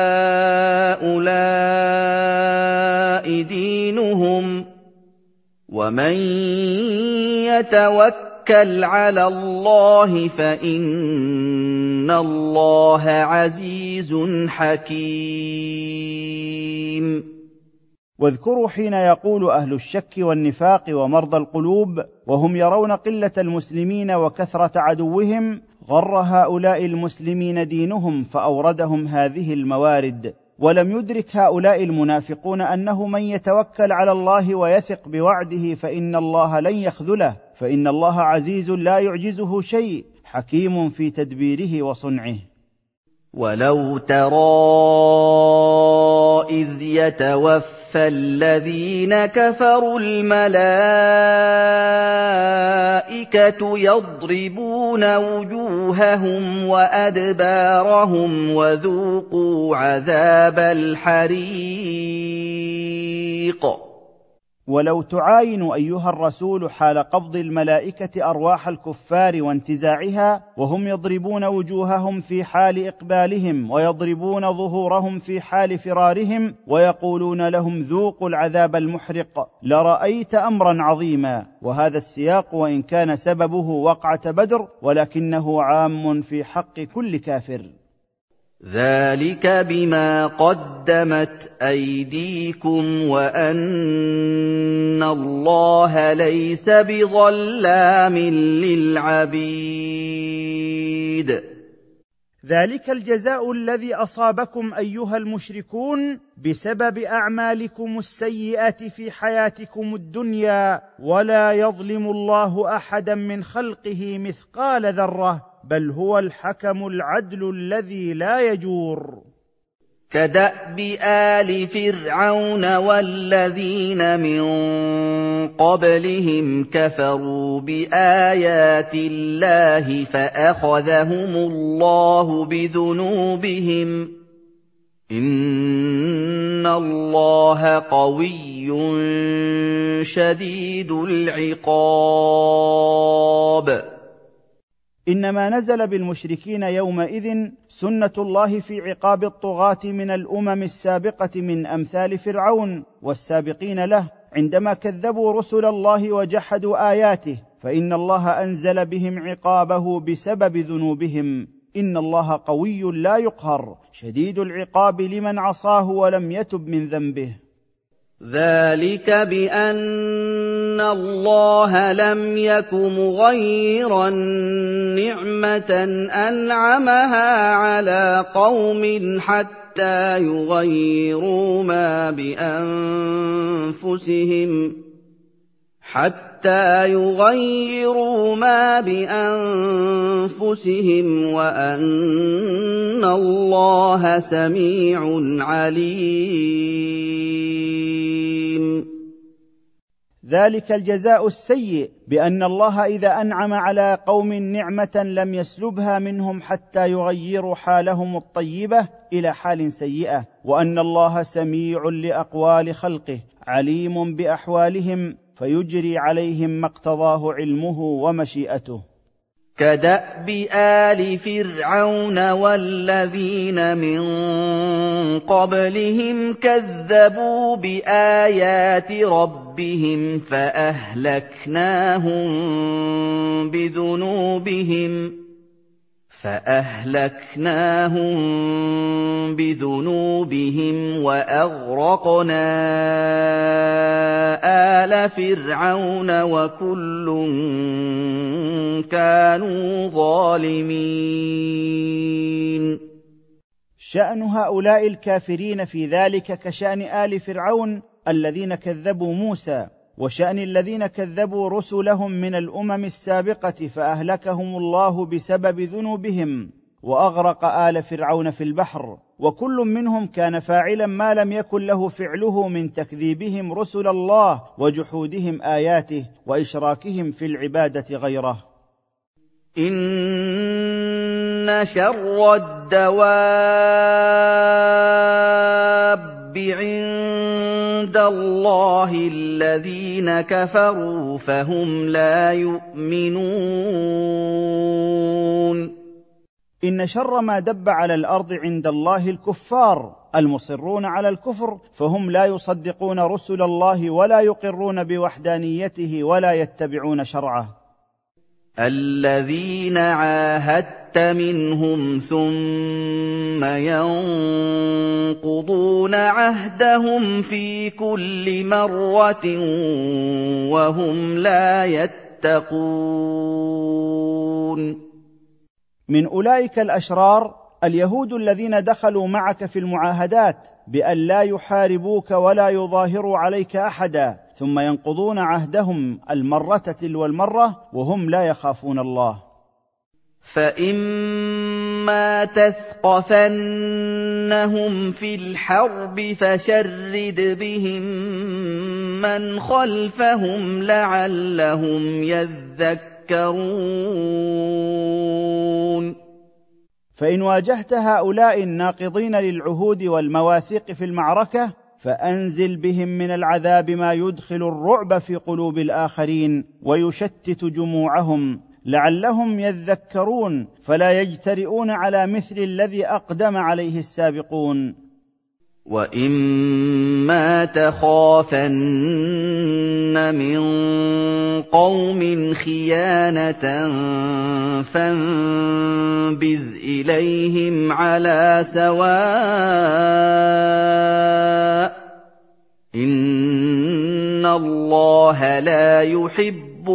هَٰؤُلَاءِ دِينُهُمْ، وَمَن يَتَوَكَّلْ عَلَى اللَّهِ فَإِنَّ اللَّهَ عَزِيزٌ حَكِيمٌ. واذكروا حين يقول أهل الشك والنفاق ومرضى القلوب وهم يرون قلة المسلمين وكثرة عدوهم، غر هؤلاء المسلمين دينهم فأوردهم هذه الموارد، ولم يدرك هؤلاء المنافقون أنه من يتوكل على الله ويثق بوعده فإن الله لن يخذله، فإن الله عزيز لا يعجزه شيء، حكيم في تدبيره وصنعه. وَلَوْ تَرَىٰ إِذْ يَتَوَفَّى الَّذِينَ كَفَرُوا الْمَلَائِكَةُ يَضْرِبُونَ وُجُوهَهُمْ وَأَدْبَارَهُمْ وَذُوقُوا عَذَابَ الْحَرِيقِ. ولو تعاين أيها الرسول حال قبض الملائكة أرواح الكفار وانتزاعها وهم يضربون وجوههم في حال إقبالهم ويضربون ظهورهم في حال فرارهم ويقولون لهم ذوقوا العذاب المحرق، لرأيت أمرا عظيما. وهذا السياق وإن كان سببه وقعة بدر ولكنه عام في حق كل كافر. ذَلِكَ بِمَا قَدَّمَتْ أَيْدِيكُمْ وَأَنَّ اللَّهَ لَيْسَ بِظَلَّامٍ لِّلْعَبِيدِ. ذلك الجزاء الذي أصابكم أيها المشركون بسبب أعمالكم السيئة في حياتكم الدنيا، ولا يظلم الله أحدا من خلقه مثقال ذرة، بل هو الحكم العدل الذي لا يجور. كدأب آل فرعون والذين من قبلهم كفروا بآيات الله فأخذهم الله بذنوبهم، إن الله قوي شديد العقاب. إنما نزل بالمشركين يومئذ سنة الله في عقاب الطغاة من الأمم السابقة من أمثال فرعون والسابقين له عندما كذبوا رسل الله وجحدوا آياته، فإن الله أنزل بهم عقابه بسبب ذنوبهم. إن الله قوي لا يقهر شديد العقاب لمن عصاه ولم يتب من ذنبه. ذَلِكَ بِأَنَّ اللَّهَ لَمْ يَكُ مُغَيِّرًا نِّعْمَةً أَنْعَمَهَا عَلَىٰ قَوْمٍ حَتَّىٰ يُغَيِّرُوا مَا بِأَنفُسِهِمْ حَتَّىٰ يُغَيِّرُوا مَا بِأَنفُسِهِمْ وَأَنَّ اللَّهَ سَمِيعٌ عَلِيمٌ. ذلك الجزاء السيء بأن الله إذا أنعم على قوم نعمة لم يسلبها منهم حتى يغيروا حالهم الطيبة إلى حال سيئة، وأن الله سميع لأقوال خلقه عليم بأحوالهم فيجري عليهم ما اقتضاه علمه ومشيئته. كدأب آل فرعون والذين من قبلهم كذبوا بآيات ربهم فأهلكناهم بذنوبهم فأهلكناهم بذنوبهم وأغرقنا آل فرعون وكل كانوا ظالمين. شأن هؤلاء الكافرين في ذلك كشأن آل فرعون الذين كذبوا موسى، وشأن الذين كذبوا رسلهم من الأمم السابقة فأهلكهم الله بسبب ذنوبهم، وأغرق آل فرعون في البحر، وكل منهم كان فاعلا ما لم يكن له فعله من تكذيبهم رسل الله وجحودهم آياته وإشراكهم في العبادة غيره. إن شر الدواب عند الله الذين كفروا فهم لا يؤمنون. إن شر ما دب على الأرض عند الله الكفار المصرون على الكفر، فهم لا يصدقون رسل الله ولا يقرون بوحدانيته ولا يتبعون شرعه. الذين عاهدت منهم ثم ينقضون عهدهم في كل مرة وهم لا يتقون. من أولئك الأشرار اليهود الذين دخلوا معك في المعاهدات بأن لا يحاربوك ولا يظاهروا عليك أحدا، ثم ينقضون عهدهم المرة تلو المرة وهم لا يخافون الله. فإما تثقفنهم في الحرب فشرد بهم من خلفهم لعلهم يذكرون. فإن واجهت هؤلاء الناقضين للعهود والمواثيق في المعركة فأنزل بهم من العذاب ما يدخل الرعب في قلوب الآخرين ويشتت جموعهم لعلهم يذكرون فلا يجترئون على مثل الذي أقدم عليه السابقون. وَإِمَّا تَخَافَنَّ مِن قَوْمٍ خِيَانَةً فَانبِذْ إِلَيْهِمْ عَلَىٰ سَوَاءٍ ۚ إِنَّ اللَّهَ لَا يُحِبُّ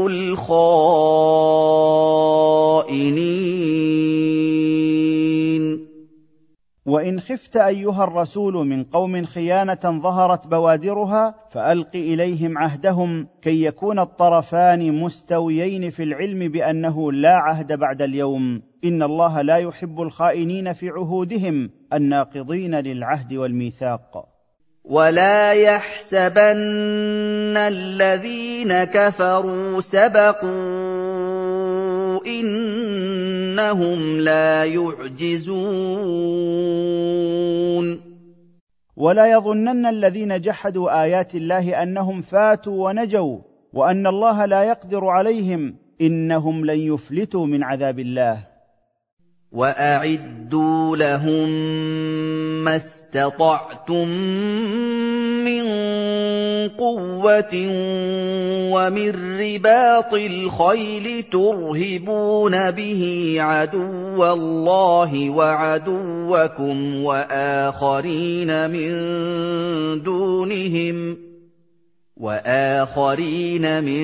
الْخَائِنِينَ. وإن خفت أيها الرسول من قوم خيانة ظهرت بوادرها فألق إليهم عهدهم كي يكون الطرفان مستويين في العلم بأنه لا عهد بعد اليوم، إن الله لا يحب الخائنين في عهودهم الناقضين للعهد والميثاق. ولا يحسبن الذين كفروا سبقوا إنهم لا يعجزون. ولا يظنن الذين جحدوا آيات الله أنهم فاتوا ونجوا وأن الله لا يقدر عليهم، إنهم لن يفلتوا من عذاب الله. وَأَعِدُّوا لَهُم مَّا اسْتَطَعْتُم مِّن قُوَّةٍ وَمِن رِّبَاطِ الْخَيْلِ تُرْهِبُونَ بِهِ عَدُوَّ اللَّهِ وَعَدُوَّكُمْ وَآخَرِينَ مِن دُونِهِمْ وآخرين من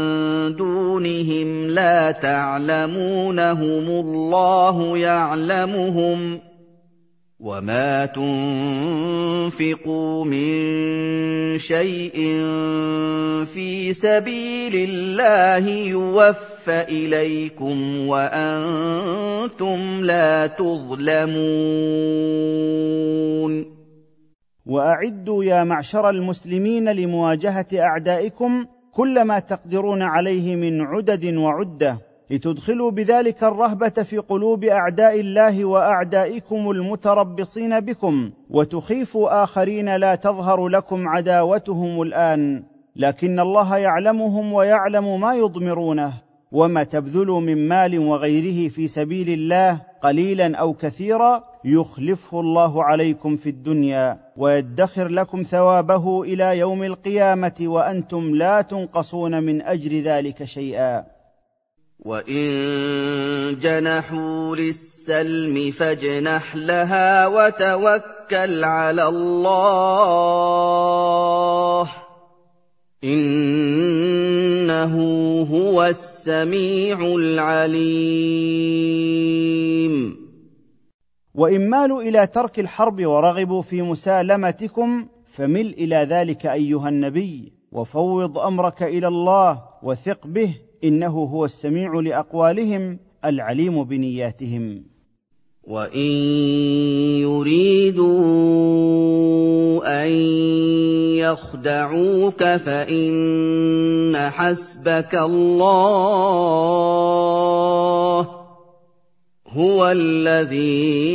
دونهم لا تعلمونهم الله يعلمهم، وما تنفقوا من شيء في سبيل الله يوفى إليكم وأنتم لا تظلمون. وأعدوا يا معشر المسلمين لمواجهة أعدائكم كل ما تقدرون عليه من عدد وعدة، لتدخلوا بذلك الرهبة في قلوب أعداء الله وأعدائكم المتربصين بكم، وتخيفوا آخرين لا تظهر لكم عداوتهم الآن، لكن الله يعلمهم ويعلم ما يضمرونه. وما تبذلوا من مال وغيره في سبيل الله قليلا أو كثيرا يخلفه الله عليكم في الدنيا ويدخر لكم ثوابه إلى يوم القيامة وأنتم لا تنقصون من أجر ذلك شيئا. وَإِن جَنَحُوا لِلسَّلْمِ فَاجْنَحْ لَهَا وَتَوَكَّلْ عَلَى اللَّهِ ۚ إِنَّهُ هُوَ السَّمِيعُ الْعَلِيمُ. وإن مالوا إلى ترك الحرب ورغبوا في مسالمتكم فمل إلى ذلك أيها النبي، وفوض أمرك إلى الله وثق به، إنه هو السميع لأقوالهم العليم بنياتهم. وَإِن يُرِيدُوا أَن يَخْدَعُوكَ فَإِنَّ حَسْبَكَ اللَّهُ ۚ هُوَ الَّذِي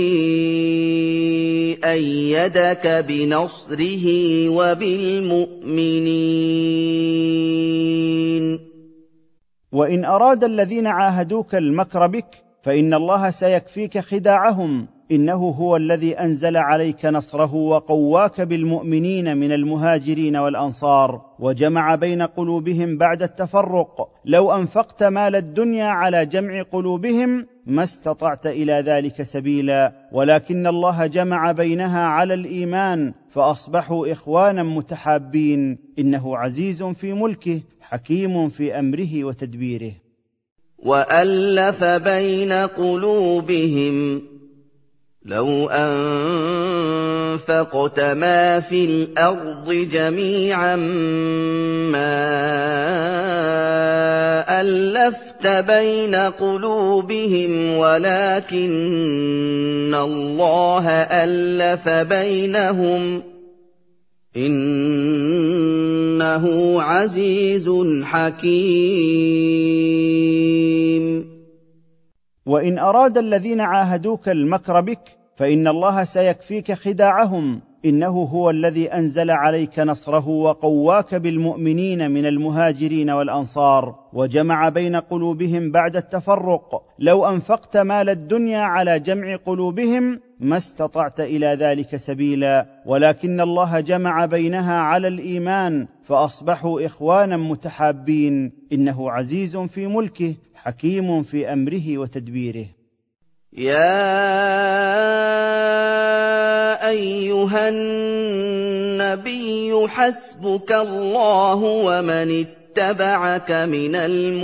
أَيَّدَكَ بِنَصْرِهِ وَبِالْمُؤْمِنِينَ. وإن أراد الذين عاهدوك المكر بك فإن الله سيكفيك خداعهم، انه هو الذي انزل عليك نصره وقواك بالمؤمنين من المهاجرين والانصار وجمع بين قلوبهم بعد التفرق. لو انفقت مال الدنيا على جمع قلوبهم ما استطعت الى ذلك سبيلا، ولكن الله جمع بينها على الايمان فاصبحوا اخوانا متحابين، انه عزيز في ملكه حكيم في امره وتدبيره. وألف بين قلوبهم لو أنفقت ما في الأرض جميعا ما ألفت بين قلوبهم ولكن الله ألف بينهم إنه عزيز حكيم. وإن أراد الذين عاهدوك المكر بك فإن الله سيكفيك خداعهم، إنه هو الذي أنزل عليك نصره وقواك بالمؤمنين من المهاجرين والأنصار وجمع بين قلوبهم بعد التفرق. لو أنفقت مال الدنيا على جمع قلوبهم ما استطعت إلى ذلك سبيلا، ولكن الله جمع بينها على الإيمان فأصبحوا إخوانا متحابين، إنه عزيز في ملكه حكيم في أمره وتدبيره. يا أيها النبي حسبك الله ومن اتبعك من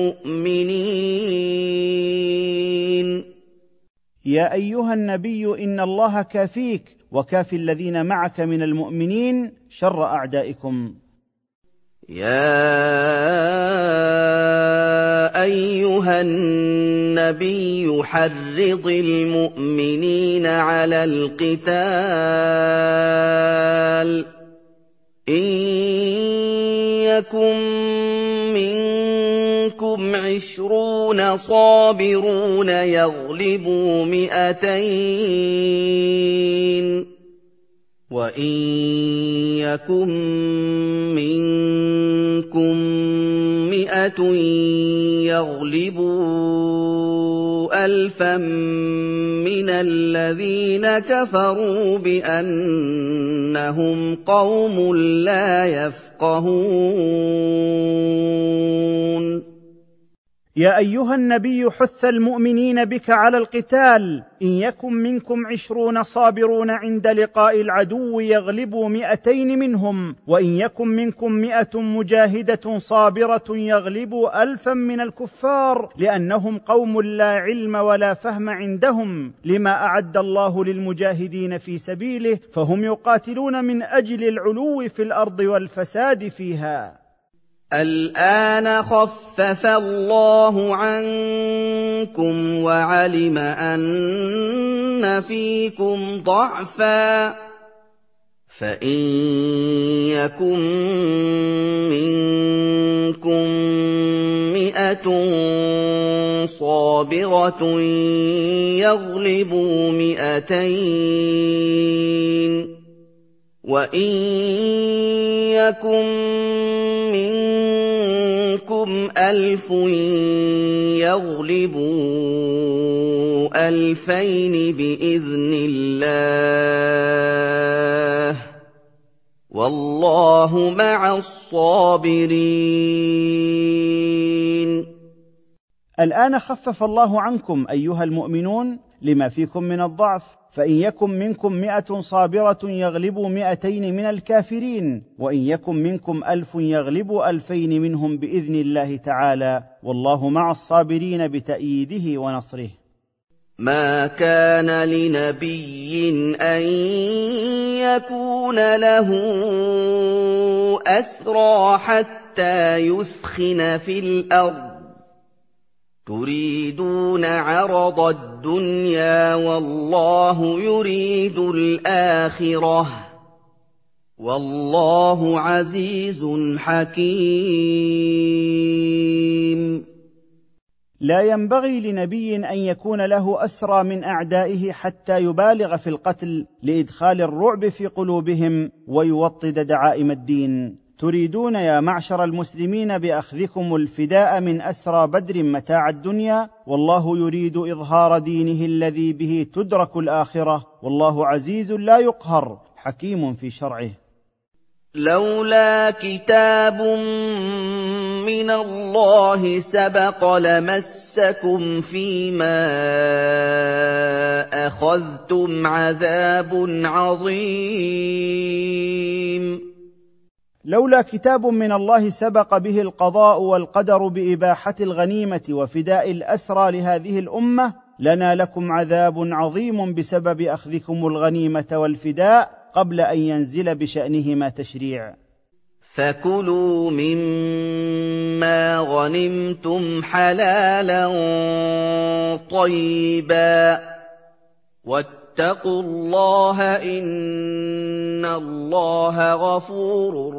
المؤمنين. يا أيها النبي إن الله كافيك وكافي الذين معك من المؤمنين شر أعدائكم. يا أيها النبي حرض المؤمنين على القتال إن يكن منكم عشرون صابرون يغلبوا مئتين وإن يكن منكم مئة يغلبوا ألفا من الذين كفروا بأنهم قوم لا يفقهون. يا أيها النبي حث المؤمنين بك على القتال إن يكن منكم عشرون صابرون عند لقاء العدو يغلبوا مئتين منهم وإن يكن منكم مئة مجاهدة صابرة يغلبوا ألفا من الكفار لأنهم قوم لا علم ولا فهم عندهم لما أعد الله للمجاهدين في سبيله فهم يقاتلون من أجل العلو في الأرض والفساد فيها. الآن خفف الله عنكم وعلم أن فيكم ضعفا فإن يكن منكم مئة صابرة يغلبوا مئتين وإن يكن منكم ألف يغلبوا ألفين بإذن الله والله مع الصابرين. الآن خفف الله عنكم أيها المؤمنون لما فيكم من الضعف فإن يكن منكم مئة صابرة يغلبوا مئتين من الكافرين وإن يكن منكم ألف يغلبوا ألفين منهم بإذن الله تعالى والله مع الصابرين بتأييده ونصره. ما كان لنبي أن يكون له أسرى حتى يثخن في الأرض تريدون عرض الدنيا والله يريد الآخرة والله عزيز حكيم. لا ينبغي لنبي أن يكون له أسرى من أعدائه حتى يبالغ في القتل لإدخال الرعب في قلوبهم ويوطد دعائم الدين. تريدون يا معشر المسلمين بأخذكم الفداء من أسرى بدر متاع الدنيا، والله يريد إظهار دينه الذي به تدرك الآخرة، والله عزيز لا يقهر حكيم في شرعه. لولا كتاب من الله سبق لمسكم فيما أخذتم عذاب عظيم. لولا كتاب من الله سبق به القضاء والقدر بإباحة الغنيمة وفداء الأسرى لهذه الأمة لنالكم عذاب عظيم بسبب أخذكم الغنيمة والفداء قبل أن ينزل بشأنهما تشريع. فكلوا مما غنمتم حلالا طيبا واتقوا الله إن الله غفور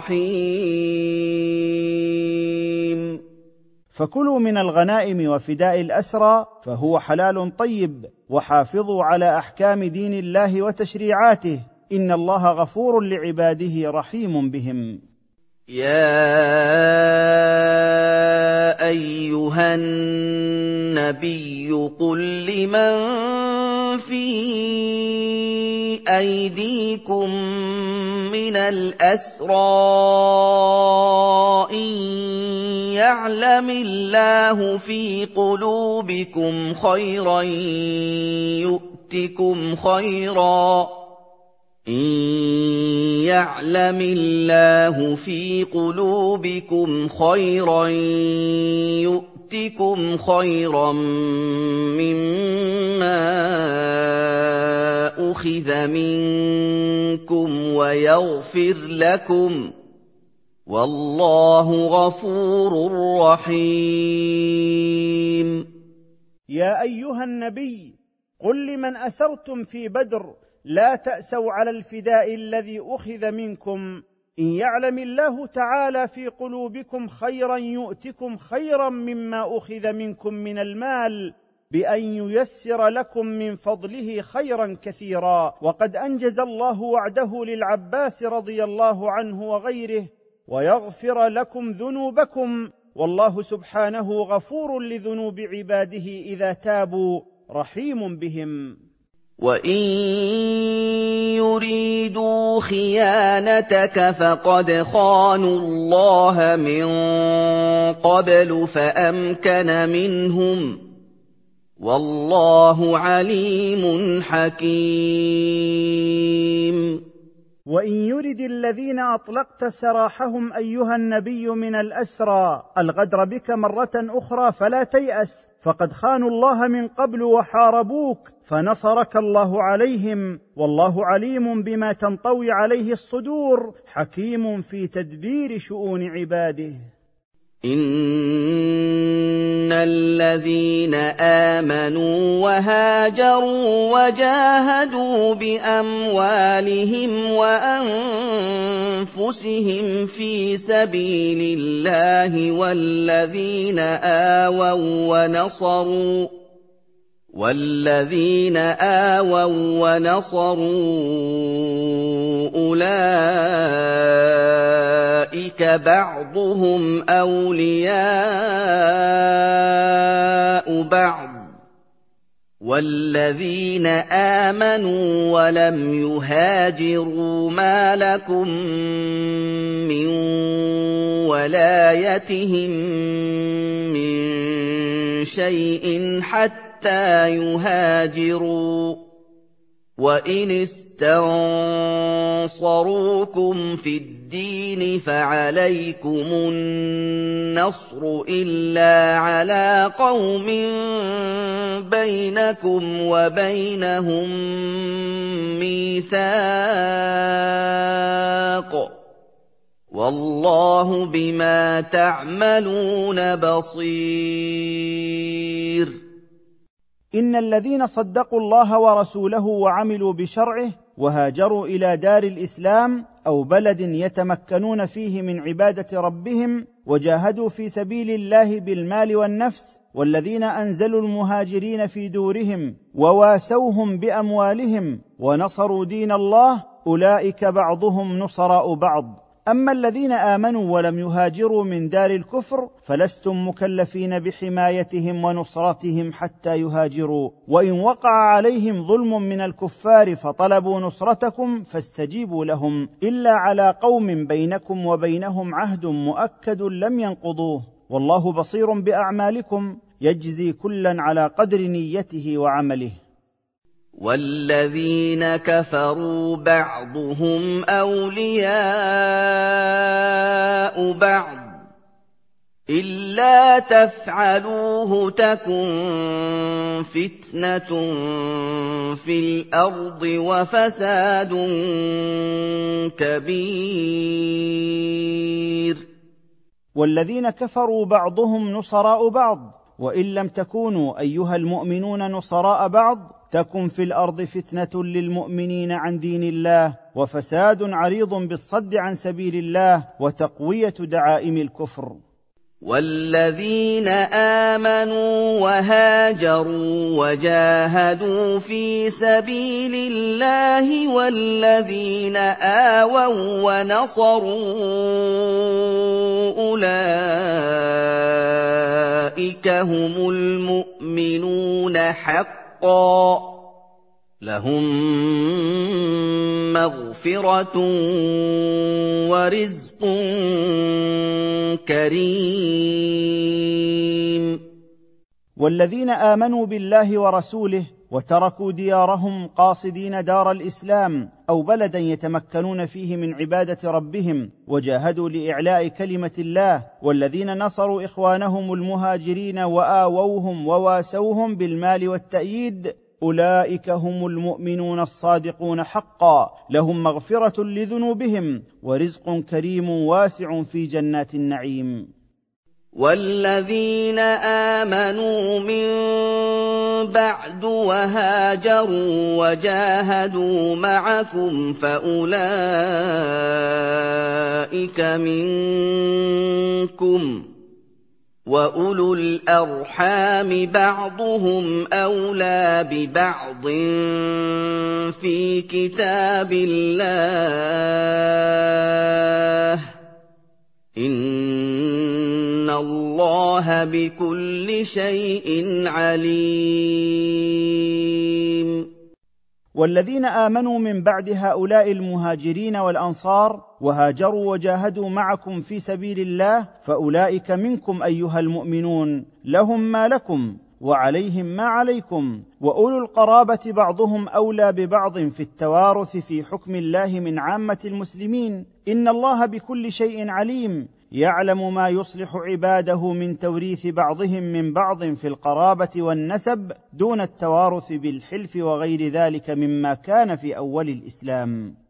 رحيم. فكلوا من الغنائم وفداء الأسرى فهو حلال طيب، وحافظوا على أحكام دين الله وتشريعاته، إن الله غفور لعباده رحيم بهم. يا أيها النبي قل لمن في أيديكم من الأسرى إن يعلم الله في قلوبكم خيرا يؤتكم خيرا إن يعلم الله في قلوبكم خيرا يؤتكم خيرا مما أخذ منكم ويغفر لكم والله غفور رحيم. يا أيها النبي قل لمن أسرتم في بدر لا تأسوا على الفداء الذي أخذ منكم، إن يعلم الله تعالى في قلوبكم خيرا يؤتكم خيرا مما أخذ منكم من المال بأن ييسر لكم من فضله خيرا كثيرا. وقد أنجز الله وعده للعباس رضي الله عنه وغيره ويغفر لكم ذنوبكم، والله سبحانه غفور لذنوب عباده إذا تابوا رحيم بهم. وَإِن يُرِيدُوا خِيَانَتَكَ فَقَدْ خَانُوا اللَّهَ مِن قَبْلُ فَأَمْكَنَ مِنْهُمْ ۗ وَاللَّهُ عَلِيمٌ حَكِيمٌ. وإن يرد الذين أطلقت سراحهم أيها النبي من الأسرى الغدر بك مرة أخرى فلا تيأس، فقد خانوا الله من قبل وحاربوك فنصرك الله عليهم، والله عليم بما تنطوي عليه الصدور حكيم في تدبير شؤون عباده. إن الذين آمنوا وهاجروا وجاهدوا بأموالهم وأنفسهم في سبيل الله والذين آووا ونصروا والذين آووا ونصروا أولئك بعضهم أولياء بعض، والذين آمنوا ولم يهاجروا ما لكم من ولايتهم من شيء حتى يهاجروا، وإن استنصروكم في الدين فعليكم النصر إلا على قوم بينكم وبينهم ميثاق، والله بما تعملون بصير. إن الذين صدقوا الله ورسوله وعملوا بشرعه وهاجروا إلى دار الإسلام أو بلد يتمكنون فيه من عبادة ربهم وجاهدوا في سبيل الله بالمال والنفس، والذين أنزلوا المهاجرين في دورهم وواسوهم بأموالهم ونصروا دين الله، أولئك بعضهم نصراء بعض، اما الذين امنوا ولم يهاجروا من دار الكفر فلستم مكلفين بحمايتهم ونصرتهم حتى يهاجروا، وان وقع عليهم ظلم من الكفار فطلبوا نصرتكم فاستجيبوا لهم، الا على قوم بينكم وبينهم عهد مؤكد لم ينقضوه، والله بصير باعمالكم يجزي كلا على قدر نيته وعمله. والذين كفروا بعضهم أولياء بعض إلا تفعلوه تكن فتنة في الأرض وفساد كبير. والذين كفروا بعضهم نصراء بعض، وإن لم تكونوا أيها المؤمنون نصراء بعض تكن في الأرض فتنة للمؤمنين عن دين الله، وفساد عريض بالصد عن سبيل الله وتقوية دعائم الكفر. والذين آمنوا وهاجروا وجاهدوا في سبيل الله والذين آووا ونصروا أولئك هم المؤمنون حقا، لهم مغفرة ورزق كريم. والذين آمنوا بالله ورسوله وتركوا ديارهم قاصدين دار الإسلام أو بلدا يتمكنون فيه من عبادة ربهم وجاهدوا لإعلاء كلمة الله، والذين نصروا إخوانهم المهاجرين وآووهم وواسوهم بالمال والتأييد، أولئك هم المؤمنون الصادقون حقا، لهم مغفرة لذنوبهم ورزق كريم واسع في جنات النعيم. والذين آمنوا من بعد وهاجروا وجاهدوا معكم فأولئك منكم، وأولو الأرحام بعضهم أولى ببعض في كتاب الله، إن الله بكل شيء عليم. والذين آمنوا من بعد هؤلاء المهاجرين والأنصار وهاجروا وجاهدوا معكم في سبيل الله فأولئك منكم أيها المؤمنون، لهم ما لكم وعليهم ما عليكم، وأولو القرابة بعضهم أولى ببعض في التوارث في حكم الله من عامة المسلمين، إن الله بكل شيء عليم، يعلم ما يصلح عباده من توريث بعضهم من بعض في القرابة والنسب دون التوارث بالحلف وغير ذلك مما كان في أول الإسلام.